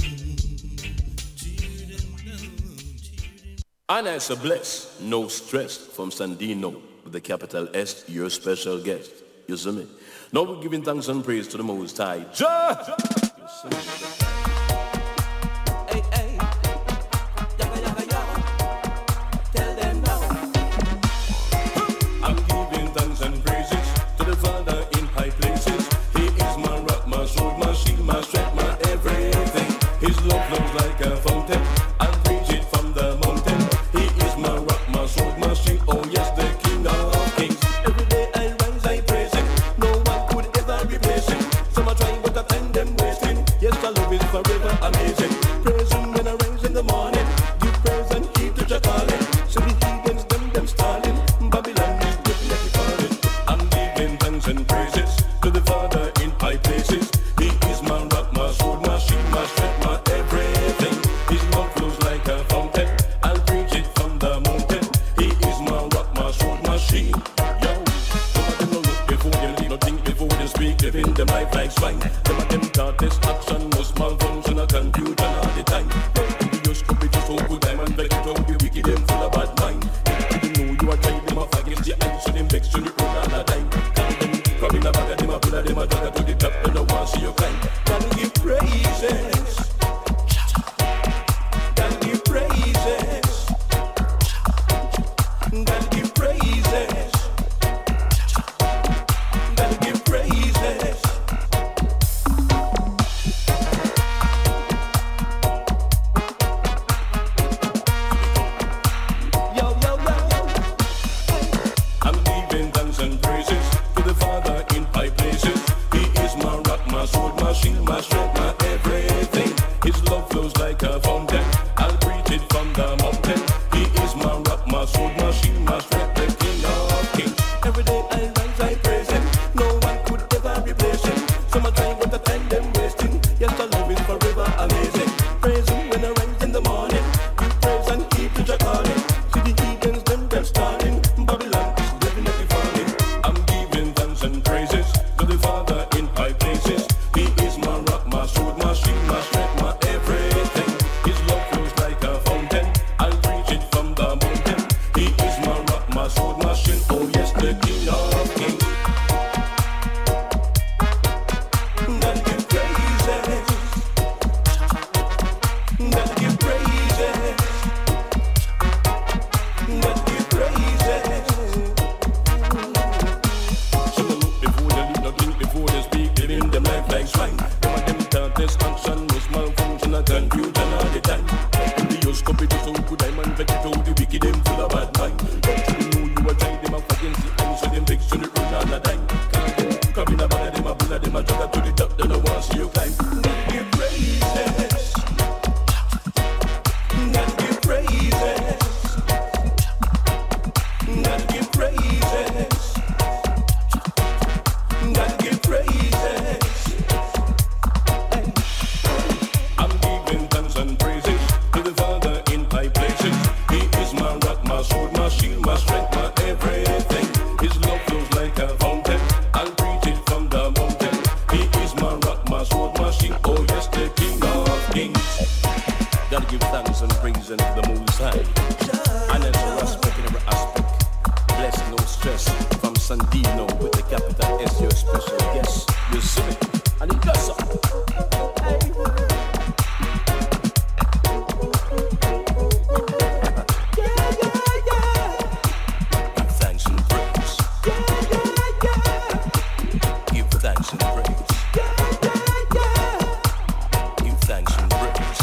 And it's a bless, no stress from Sandino with the capital S, your special guest. You see me? Now we're giving thanks and praise to the Most High. Jah! You see me? Hey, hey, yaga, yaga, yaga. Tell them now. I'm giving thanks and praises to the Father in high places. He is my rock, my sword, my shield, my strength, my everything. His love flows like a fountain. I'll preach it from the mountain. He is my rock, my sword, my shield. Oh yes, the King of Kings. Every day I rise, I praise him. No one could ever replace him. Some are trying, but I find them wasting. Yes, I love his to the Father in high places. He is my rock, my sword, my shield, my strength, my everything. His love flows like a fountain. I'll preach it from the mountain. He is my rock, my sword, my shield. Yo, some of them don't look before they leave, no think before they speak. Living them life like swine. Some of them thought this action must malfunction a computer all the time. You just could be just so good time and vex it out the wicked them full of bad mind. You know you are trying them off against your eyes, so them vex you run all the time. Come in a bag of them, a pull of them, a drag to the top, and no one see your kind. Gotta give praises. Gotta give praises. Gotta give praises. Gotta give praises. Yo, yo, yo. I'm giving thanks and praises to the Father in high places. He is my rock, my sword, my shield, my strength, my everything. His love flows like a fountain. I'll preach it from the mountain. He is my rock, my sword, my shield, my strength, the King of Kings. Every day I rise, I praise him. No one could ever replace him. So much time with the time them wasting. Yes, the love is forever amazing. Praise him when I rise in the morning. Give praise and keep to your calling. See the heathens, them starting. Babylon is definitely falling. I'm giving thanks and praises to the Father in high places. He is my rock, my sword, my shield, my strength, my everything. His love flows like a fountain. I'll preach it from the mountain. He is my rock, my sword, my shield. Oh yes, the King of Kings. Gotta give praises. Gotta give praises. Gotta give praises. Some of them look before they leave, not think before they speak. Living them life like swine. Some of them thought this action must malfunction a confusion all the time. The use copy to so good I'm and vex it out the wicked them full of bad mind. Don't you know you are trying them up against the eyes so them vex you run all the time. Come in a bag of them, a pull of them, a drag to the top, they don't want to see you climb. Gotta give praises. Gotta give praises. Gotta give praises. Gotta give praises. I'm giving thanks and praises to the Father in high places. He is my rock, my sword, my shield, my strength, my everything. His love flows like a fountain. I'll preach it from the mountain. He is my rock, my sword, my shield. Oh yes, the King of Kings. Gotta give thanks and praise unto the Most High. And as a respect in every aspect. Bless, no stress. From Sandino with the capital S, your special guest. You see me? And it does so. Give thanks and praise. Give thanks and praise. Give thanks and praise.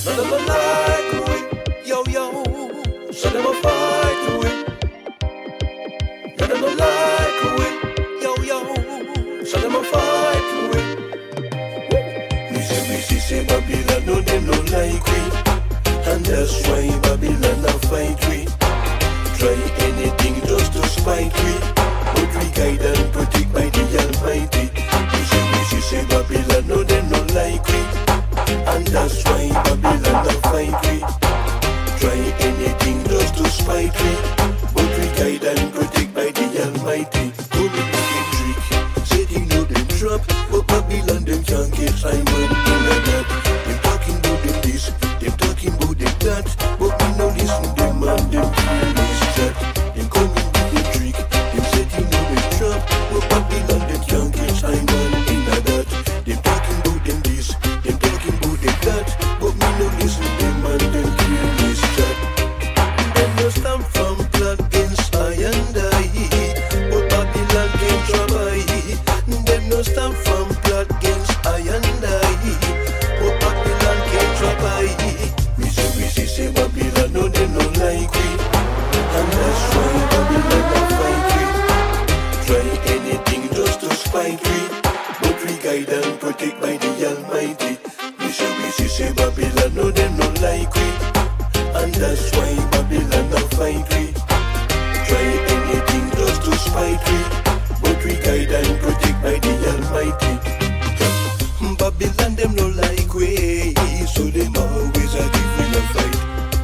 None of them like we, yo yo. So them a fight we. None of them like we, yo yo. So them a fight we. Me say Babylon, no them no like we, and that's why Babylon a fight we. Try anything just to spite we, but we guide and protect by the Almighty. Me say Babylon, no them no like we, and that's why Babylon a fight we. Try anything just to spite we, but we guide and protect by the Almighty. Come in with them trick, say they know them trap, but Babylon them can't get Simon in a that. Them talking about them this, them talking about them that, but we no listen them and them kill this chat. Them come in with them trick, them say they know them trap, but Babylon them can't get Simon in a that. Them talking about them this, them talking about them that, but we no listen them and them kill this chat. Them no stand from plot against I and I, but Babylon can't try. Them no stand from plot against I and I, but Babylon can't try. Me say Babylon, no them no like we, and that's why Babylon a fight we. Try anything just to spite we, but we guide and protect by the Almighty. Me say Babylon, no them no like we, and that's why Babylon a fight we. Try anything just to spite we, but we guide and protect by the Almighty. Babylon them no like we, so them always a give we a fight.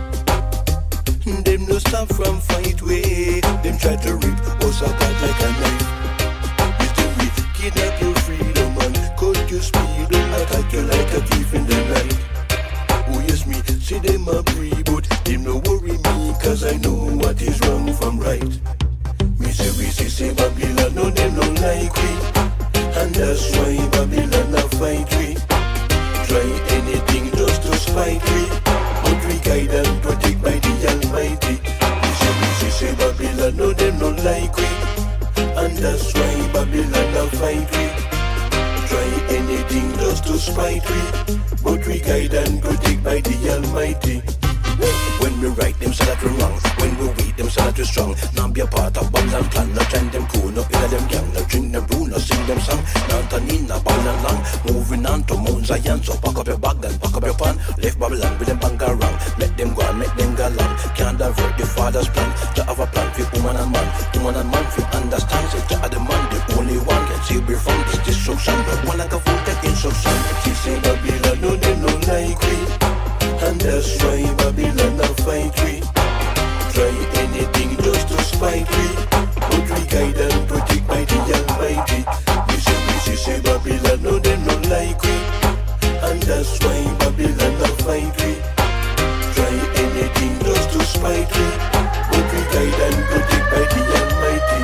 Them no stop from fight we, them try to rip us apart like a knife. Mister we kidnap your freedom and cut your speed and attack you like a thief in the night. Oh yes me, see them a free, but them no worry me, cause I know what is wrong from right. Me say Babylon, no them no like we, and that's why Babylon a fight we. Try anything just to spite we, but we guide and protect by the Almighty. Me say Babylon, no them no like we, and that's why Babylon a fight we. Try anything just to spite we, but we guide and protect by the Almighty. When we right them say that we wrong, when we weak them say that we strong. Now be a part of Babylon clan, no join them crew, no in them gang, no drink them brew, no sing them song. Now Tanina, Babylon long, moving on to Mount Zion. So pack up your bag and pack up your pan, left Babylon with them bang around. Let them go and make them go long, can't divert the father's plan. Jah have a plan for woman and man fi understand. Say Jah the man, the only one can save me from this destruction. One like a fool take instruction. She say Babylon, no them no like we, and that's why Babylon a fight we. Try anything just to spite we, but we guide and protect by the Almighty. Me say Babylon, no them no like we, and that's why Babylon a fight we. Try anything just to spite we, but we guide and protect by the Almighty.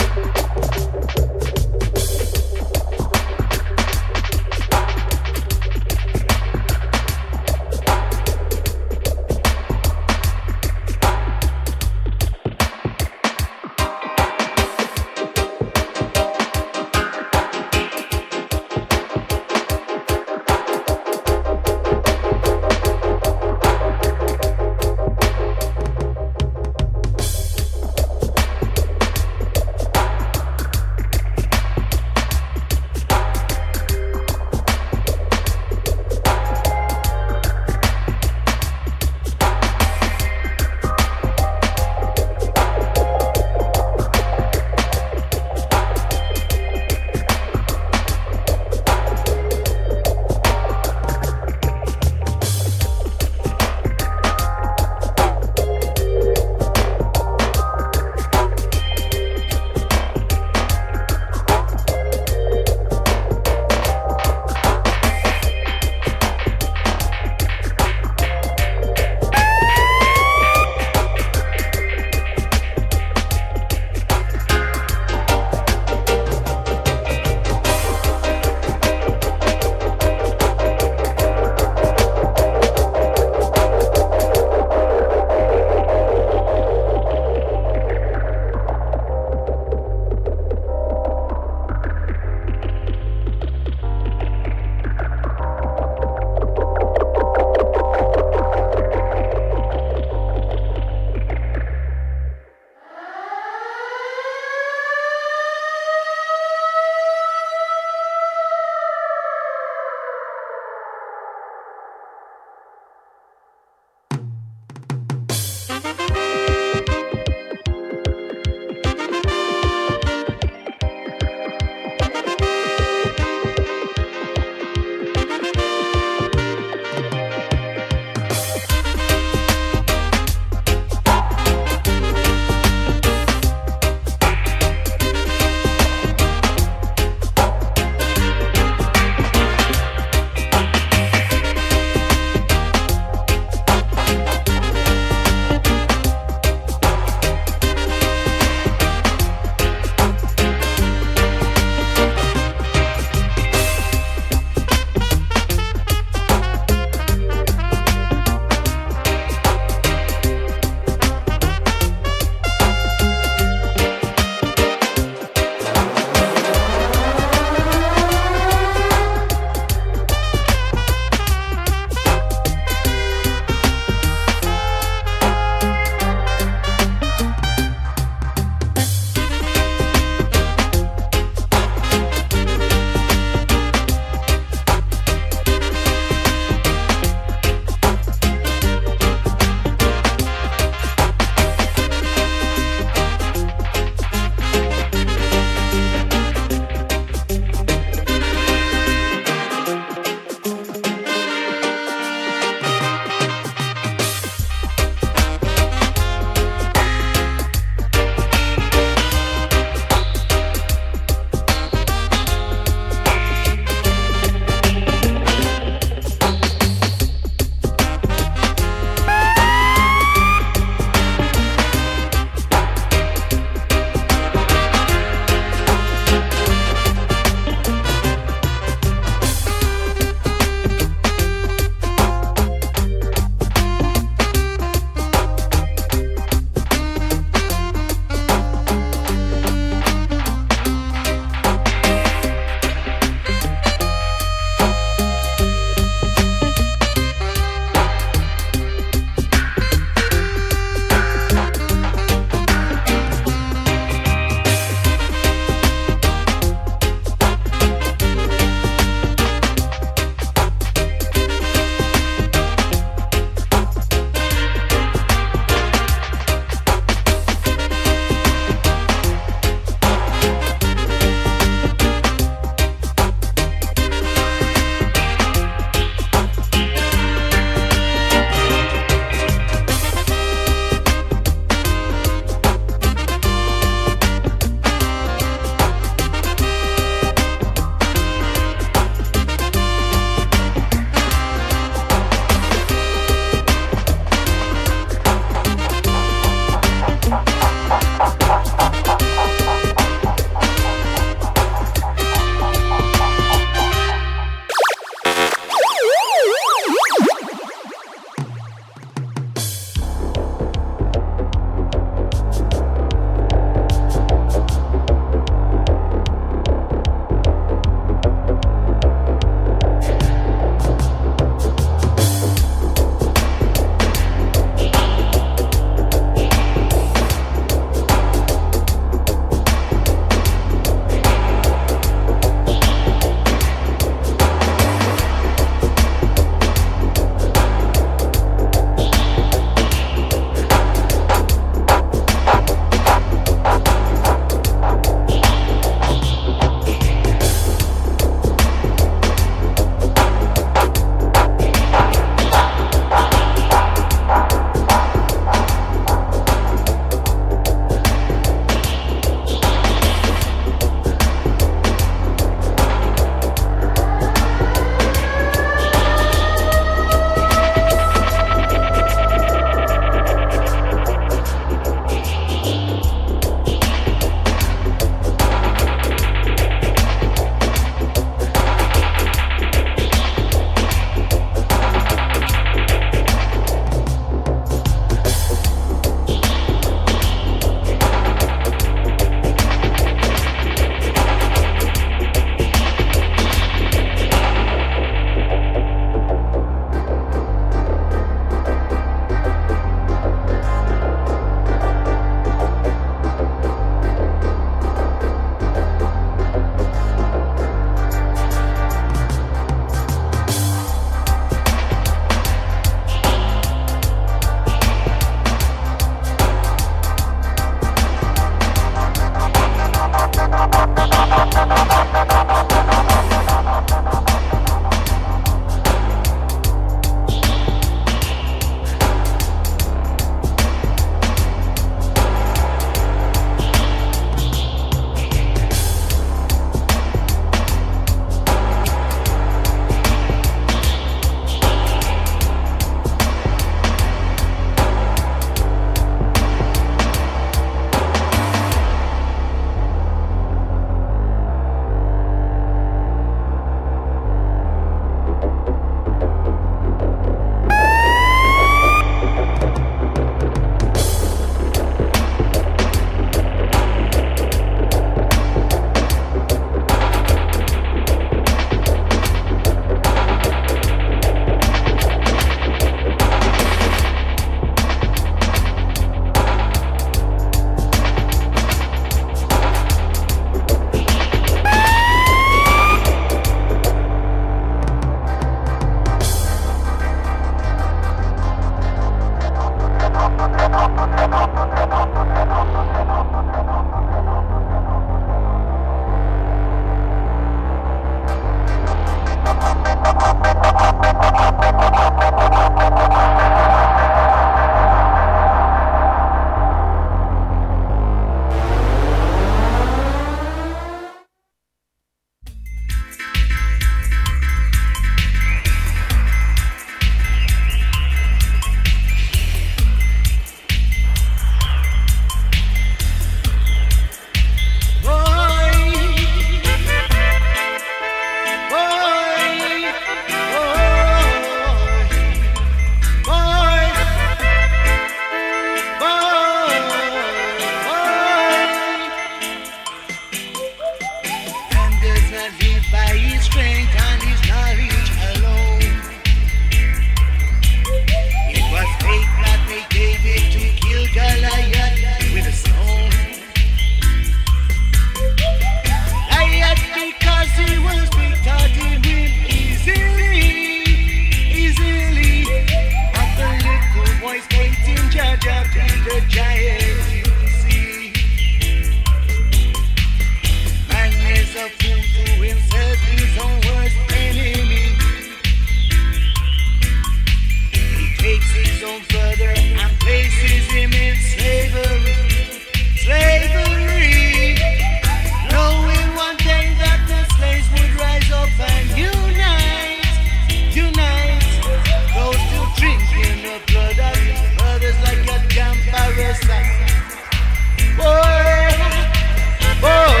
racism and slavery, slavery. Knowing one day that the slaves would rise up and unite, unite. Those who drink in the blood of his brothers like a damn parasite. Boy, boy.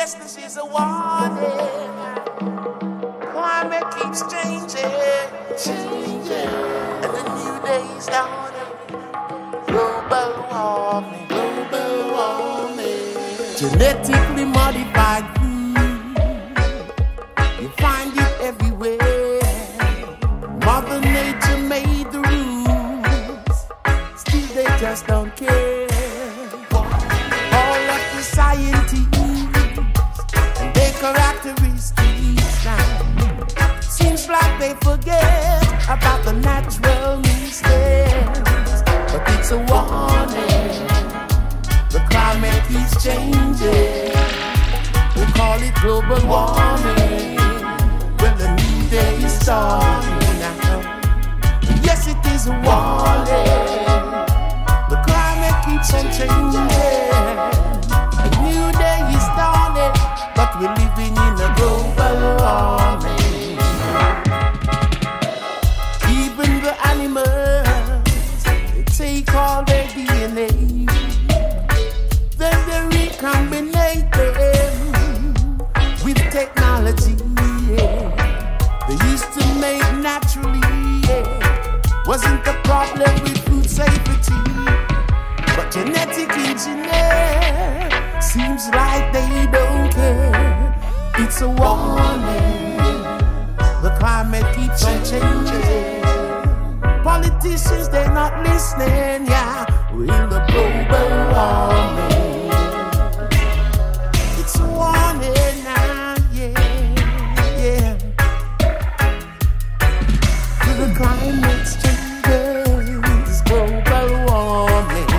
Yes, this is a warning. Climate keeps changing, changing, and the new day is dawning. Global warming, global warming. Genetically modified food, you find it everywhere. Mother Nature made the rules, still they just don't care. All of the scientists and their characteristics now, seems like they forget about the natural mistakes. But it's a warning, the climate keeps changing. We call it global warming, when the new day is dawning now. Yes, it is a warning, the climate keeps on changing. A new day is dawning, but we're living in a global warming. Even the animals, they take all their DNA, then they recombinate them with technology. They used to make naturally, wasn't the problem with food safety, but genetic engineer seems like they don't care. It's a warning, the climate keeps on changing. Politicians, they're not listening, yeah. We're in the global warming. It's a warning now, yeah. The climate's changing, it's global warming.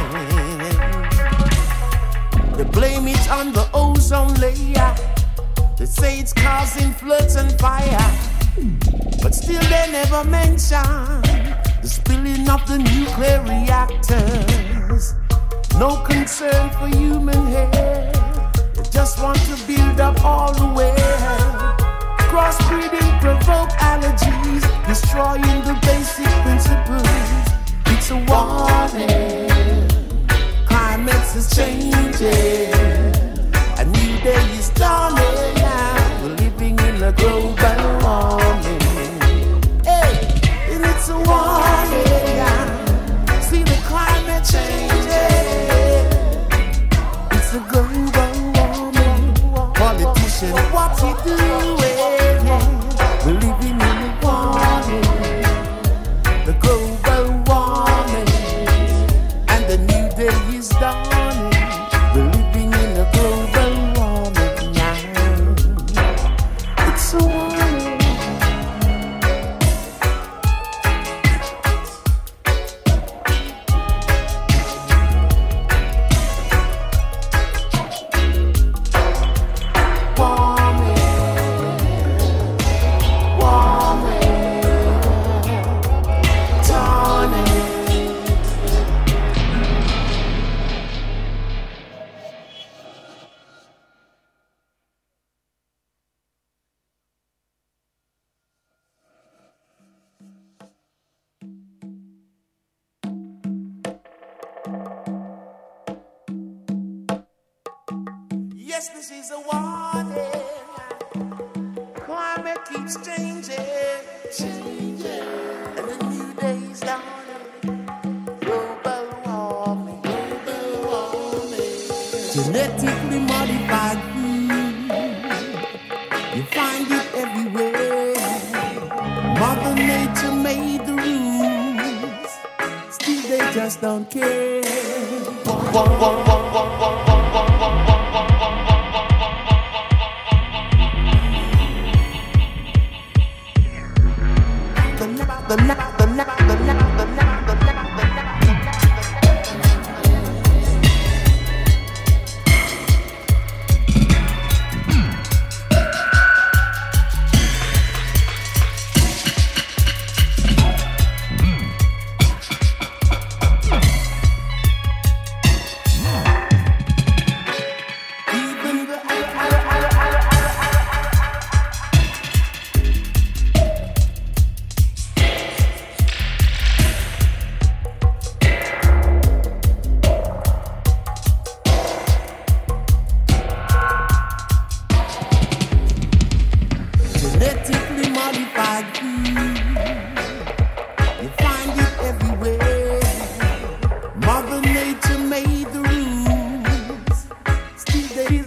They blame it on the ozone layer. They say it's causing floods and fire, but still they never mention the spilling of the nuclear reactors. No concern for human health. They just want to build up all the way. Crossbreeding provoke allergies, destroying the basic principles. It's a warning, climate is changing. A new day is dawning now. We're living in a global warming. Hey, and it's a warning, yeah. See the climate changing. It's a global warming. Politician, what you doing? Yeah. We're living in a warming, the global warming, and the new day is dawning. We're living in a global warming now. It's a warning. Yes, this is a warning. Climate keeps changing, changing, and the new day is dawning. Global warming, global warming. Genetically modified food, you find it everywhere. Mother Nature made the rules, still they just don't care. purified food. You find it everywhere. Mother Nature made the rules. Still there is.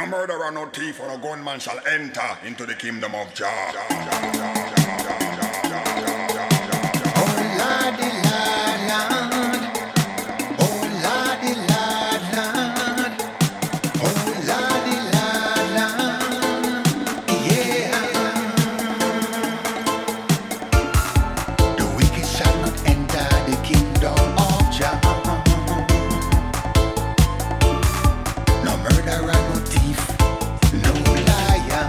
No murderer, no thief, or no gunman shall enter into the kingdom of Jah. Oh Lordy, Lord, Lord. Oh Lordy, Lord, Lord. Oh Lordy, Lord, Lord. Yeah. The wicked shall not enter the kingdom of Jah. No murderer, no thief, no liar,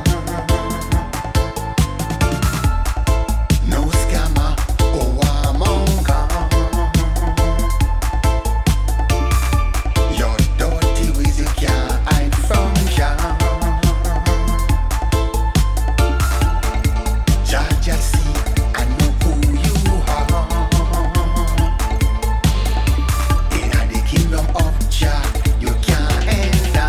no scammer or warmonger. Your dirty ways you can't hide from Jah. Jah just see and know who you are. In the kingdom of Jah, you can't enter.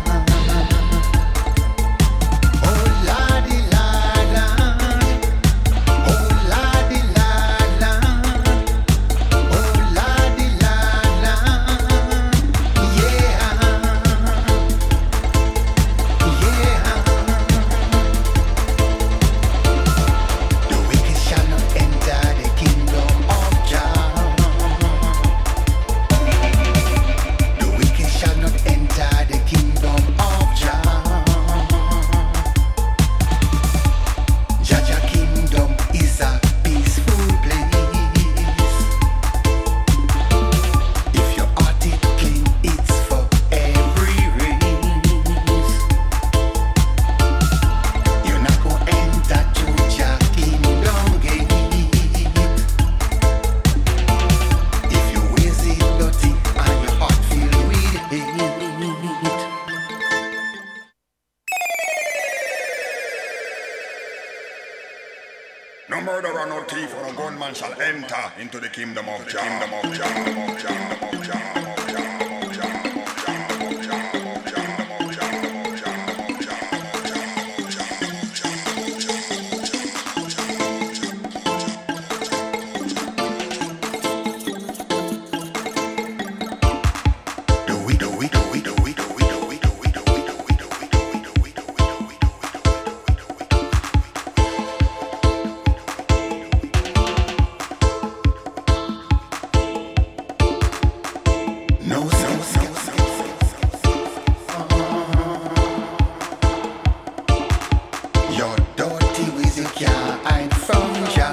Oh Lordy, Lord, Lord. Oh Lordy, Lord, Lord. Oh Lordy, Lord, Lord. Yeah. The wicked shall not enter the kingdom of Jah. The wicked shall not enter the kingdom of Jah. Jah kingdom is a peaceful place. If your heart is clean, it's for every race. You're not gonna enter to Jah kingdom gate. If your ways is dirty and your heart filled with hate. No murderer, no thief, or no gunman shall enter into the kingdom of Jah. No, your dirty ways you can't hide from Jah.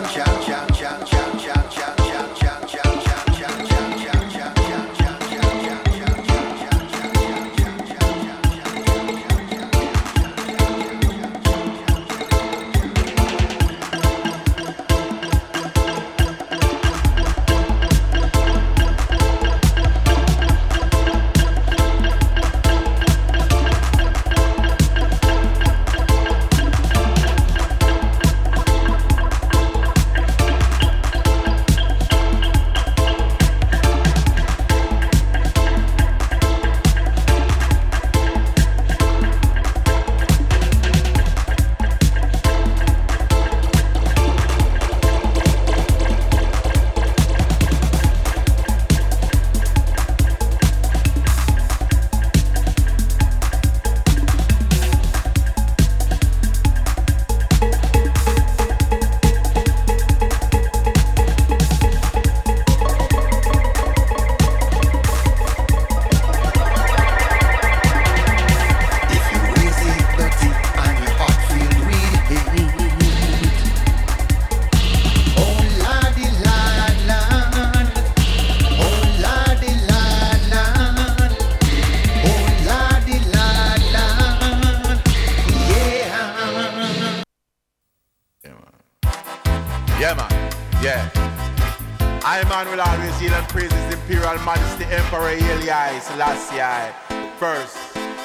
Yeah, man. Yeah. I, man, will always yield and praise His Imperial Majesty Emperor Haile Selassie first.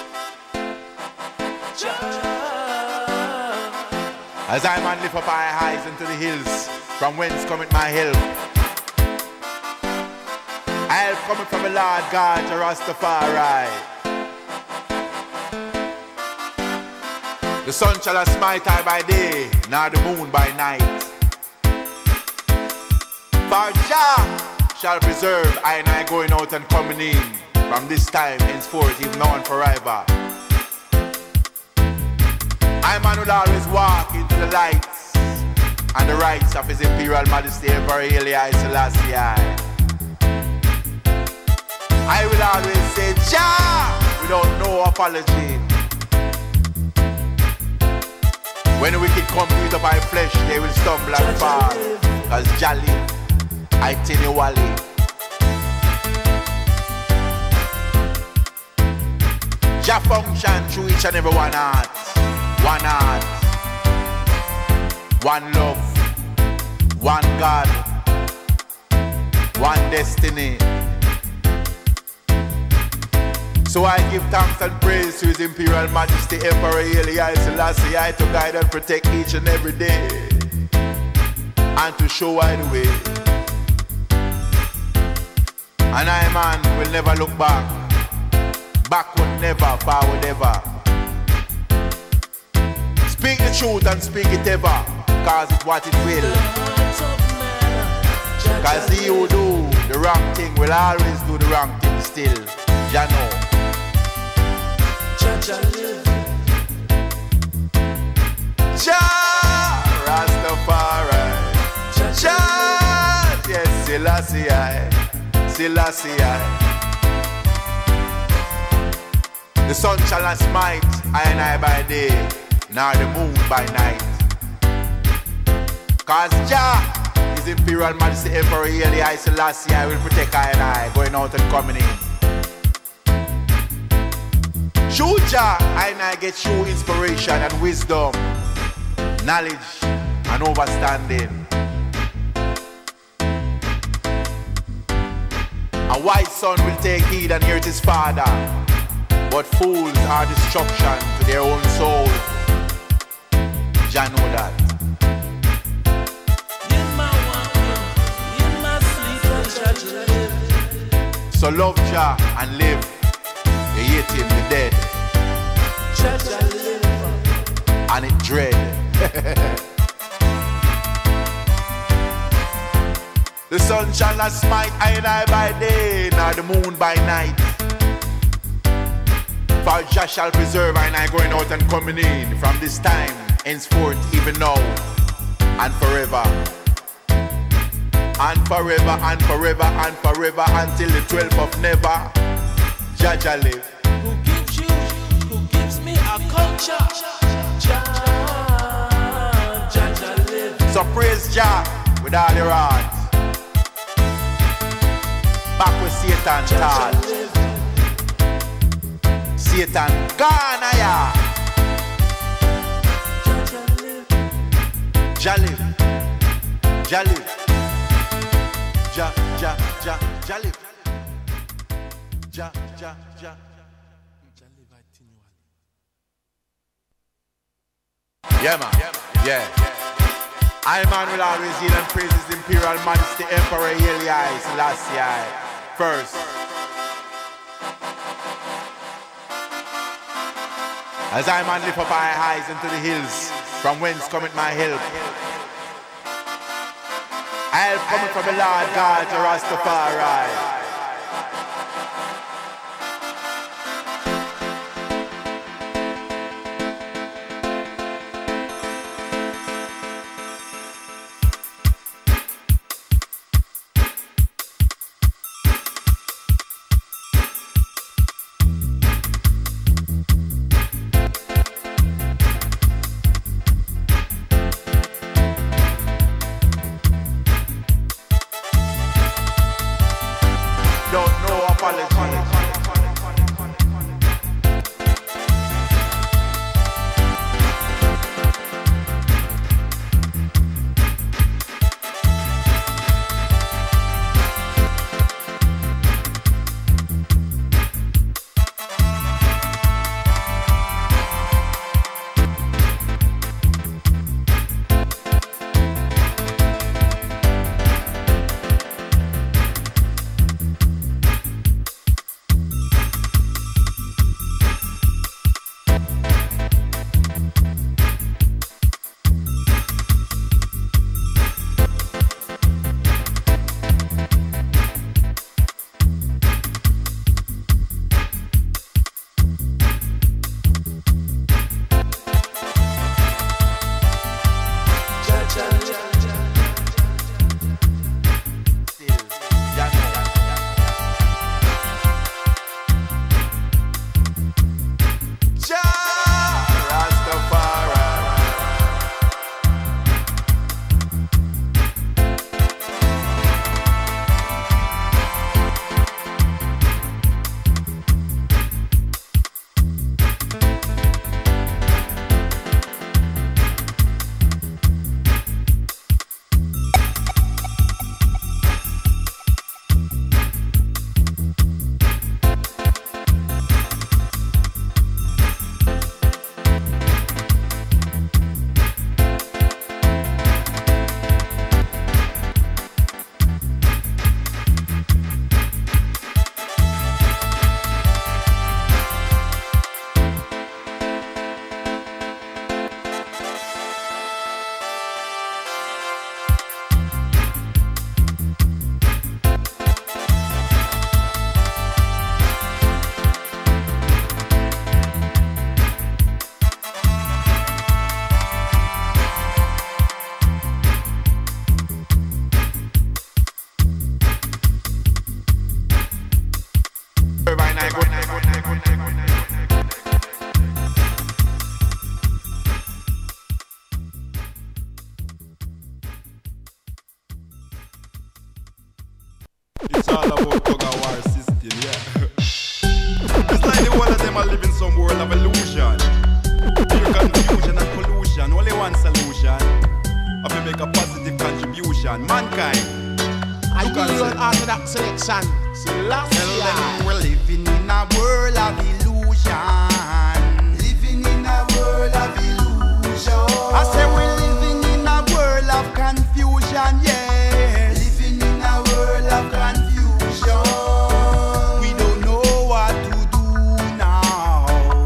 As I, man, lift up my eyes into the hills, from whence cometh my help? I help coming from the Lord God, Rastafari. The sun shall not smite I by day, nor the moon by night. For Jah shall preserve I and I going out and coming in, from this time henceforth even now and forever. always walk into the lights and the rights of His Imperial Majesty Emperor Haile Selassie I. I will always say Jah without no apology. When the wicked come breathe up my flesh, they will stumble and fall. Cause Jah live, I tell you Wally. Jah function through each and every one heart. One heart, one love, one God, one destiny. So I give thanks and praise to His Imperial Majesty Emperor Haile Selassie I to guide and protect each and every day and to show I the way. And I, man, will never look back. Backward never, forward ever. Speak the truth and speak it ever, cause it's what it will. Cause he who do the wrong thing will always do the wrong thing still. Jah know. Jah Rastafari. Jah, yes, Selassie I. Selassie I. The sun shall not smite I and I by day, nor the moon by night. Cause Jah, His Imperial Majesty Emperor Haile Selassie I will protect I and I, going out and coming in. Through Jah, I and I get true inspiration and wisdom, knowledge and understanding. A wise son will take heed and hear his father, but fools are destruction to their own soul. Jah know that. So love Jah and live. You hate him, the dead. And it dread. The sun shall not smite I and I by day, nor the moon by night. For Jah shall preserve I and I going out and coming in from this time, henceforth, even now, and forever. And forever, and forever, and forever, until the 12th of never. Jah live. Who gives me a culture? Jah live. So praise Jah with all your heart. Back with Satan thought. Satan gone ya. Jah live. Jah live. Jah live. Jah. Yeah, man. Yeah. I, man, will always yield and praise His Imperial Majesty Emperor Haile Selassie I first. As I, man, lift up my eyes into the hills, from whence cometh my help. I help coming from the Lord God, the Rastafari. selection. Selassie. Tell them we're living in a world of illusion. Living in a world of illusion. I say we're living in a world of confusion, yes. Living in a world of confusion. We don't know what to do now.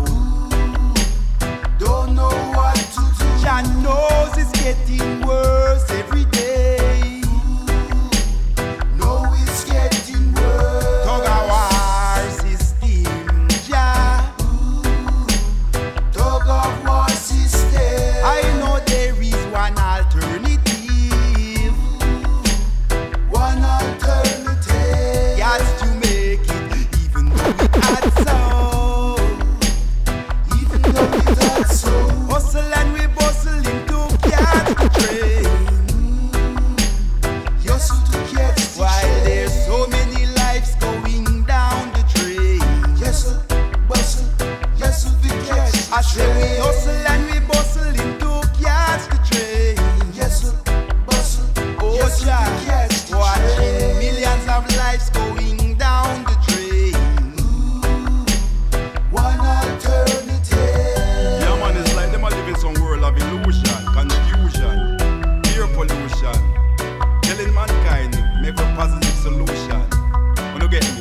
Don't know what to do. Jah knows it's getting worse every day. No, it's getting worse. Tug of war system, Jah. Tug of war system. I know there is one alternative. One alternative. Got to make it, even though it had so. Even though it had so. Hustle and we bustle to catch the train. Hustle to catch the train. While there's so many lives going down the drain. Hustle, bustle, hustle to catch the train. I say we hustle and we bustle to catch the train. Hustle, bustle, hustle to catch the train. Watching millions of lives going down the drain. One alternative. Yeah, man, it's like them are living some world of illusion, confusion, air pollution, telling mankind make a positive solution. You don't get me?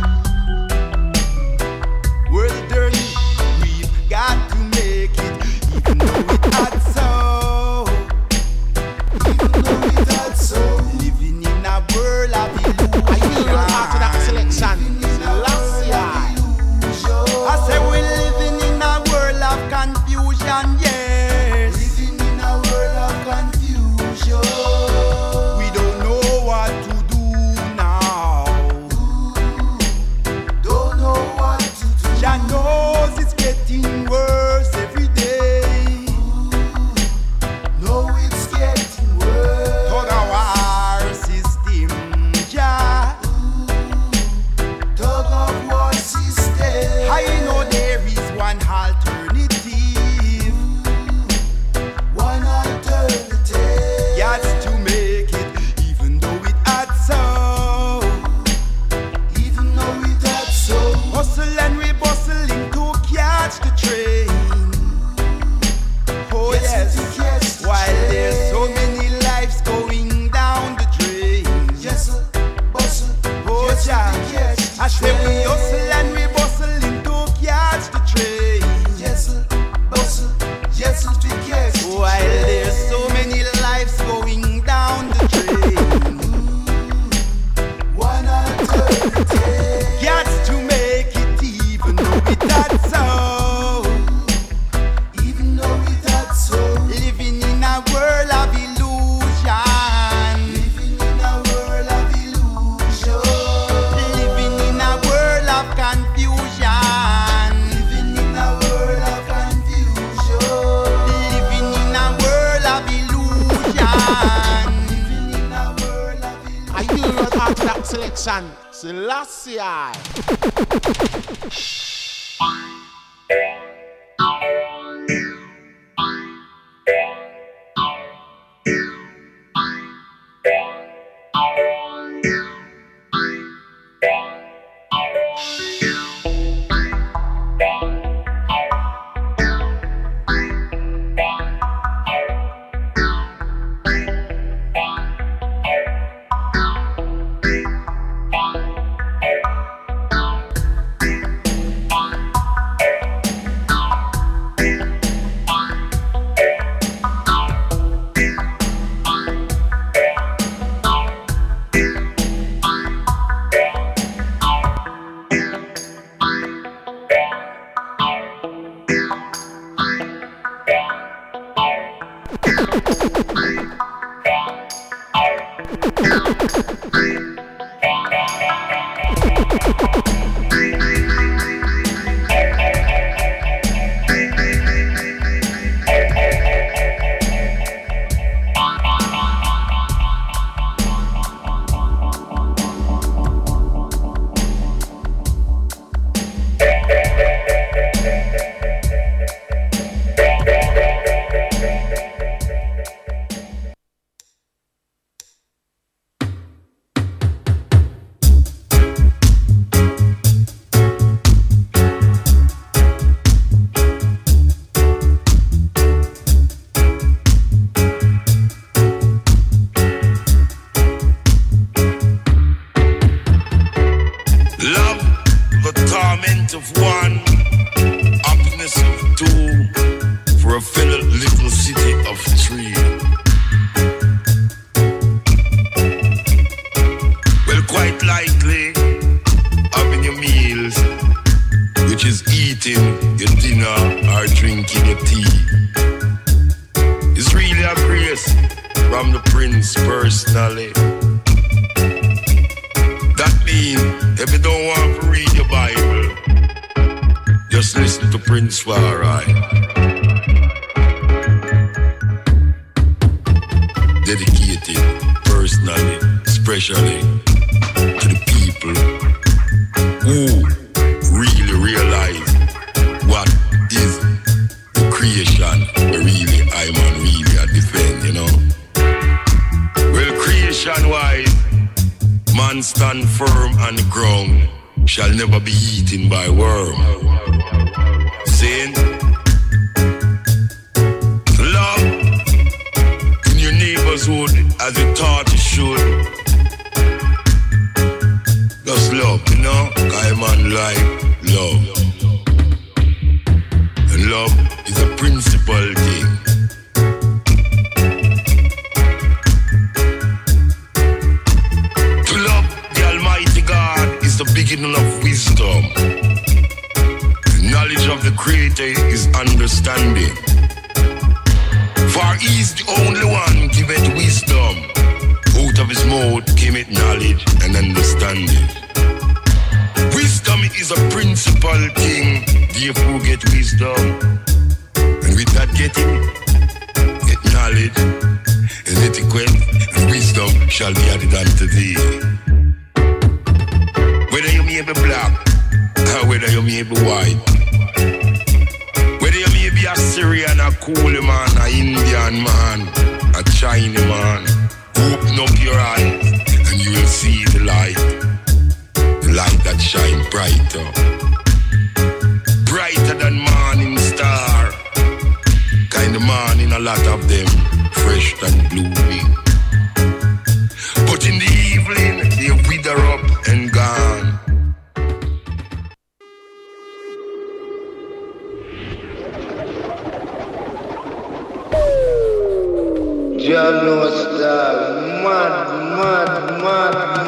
World journey, we've got to make it, even though it had so. Even though it had so. Living in a world of illusion. I hear you after that selection. Selassie. I say we're living in a world of confusion, yes. Living in a world of confusion. We don't know what to do now. Don't know what to do. Jah knows it's getting worse every day. No, it's getting worse. Tug of war system, Jah. Tug of war system. I know there is one alternative. One alternative. Got to make it, even though it had so. Even though it had so. Hustle and we bustle to catch the train. Oh yes, while there's so many lives going down the drain. Yes, bustle, oh Jah. I say we hustle and we bustle to catch the train. Yes, bustle, yes, to catch. While there's so many lives going down the drain. One alternative. Got to make it, even though it had so. Even though it had so. Living in a world of illusion. Living in a world of illusion. Living in a world of confusion. Living in a world of confusion. Living in a world of illusion. Living in a world of illusion. I hear you after that selection. Selassie. chorus of two for a fellow little city of three. Well, quite likely, having your meals, which is eating your dinner or drinking your tea, is really a grace from the Prince personally. That means if you don't want to read your Bible, just listen to Prince Warai. Dedicated personally, especially to the people who really realize what is the creation where really I man really a defend, you know. Well, creation-wise, man stand firm on the ground, shall never be eaten by worm. Saying, love in your neighborhood as you thought you should. Just love, you know, I man like love. And love is a principal thing. To love the Almighty God is the beginning of wisdom. The knowledge of the Creator is understanding. For he is the only one giveth wisdom. Out of his mouth came it knowledge and understanding. Wisdom is a principal thing, therefore get wisdom. And with that getting, get knowledge, and etiquette, and wisdom shall be added unto thee. Whether you may be black, or whether you may be white, whether you may be a Syrian, a Kooli man, a Indian man, a Chinese man, open up your eyes and you will see the light. The light that shine brighter, brighter than morning star. Kind of morning, a lot of them fresh and blooming. But in the evening, they wither up and gone. Jah no star, mad.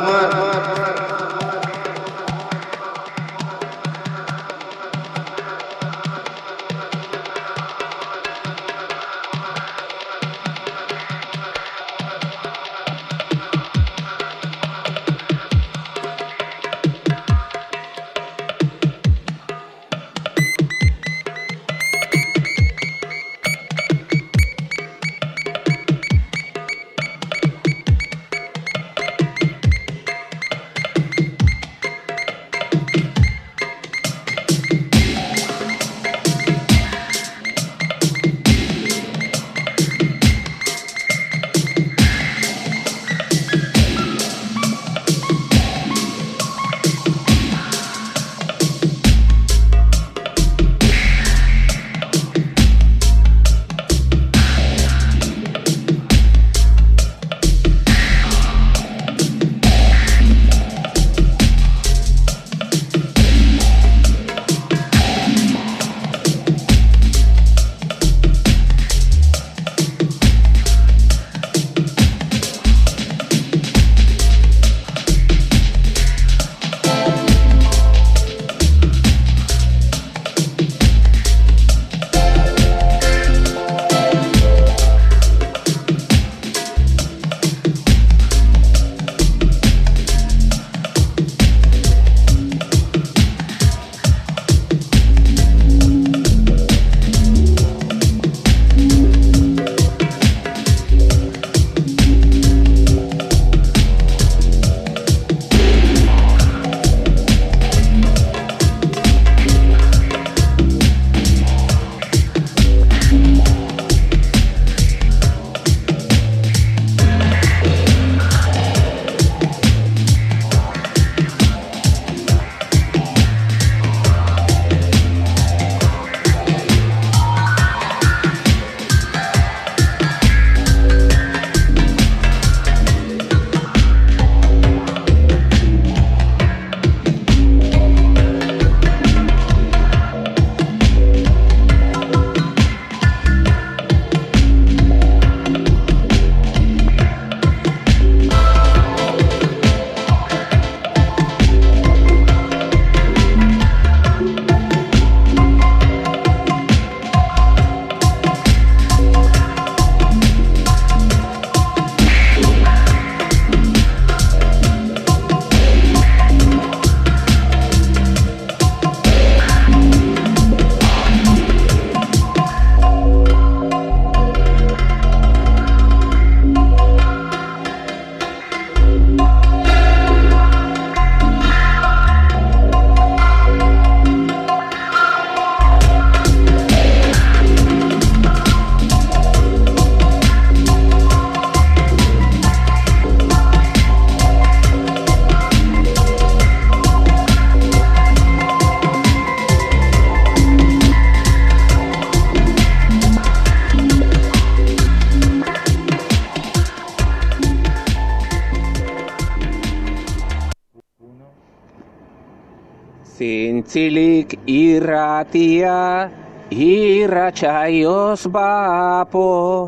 Zintzilik irratia, irratsaioz bapo.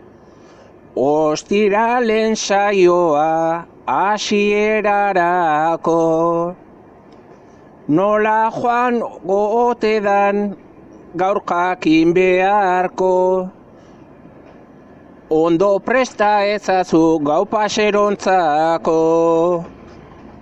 Ostiralen saioa, hasierarako. Nola joan gotedan, gaur jakin beharko. Ondo presta ezazu gau paserontzako.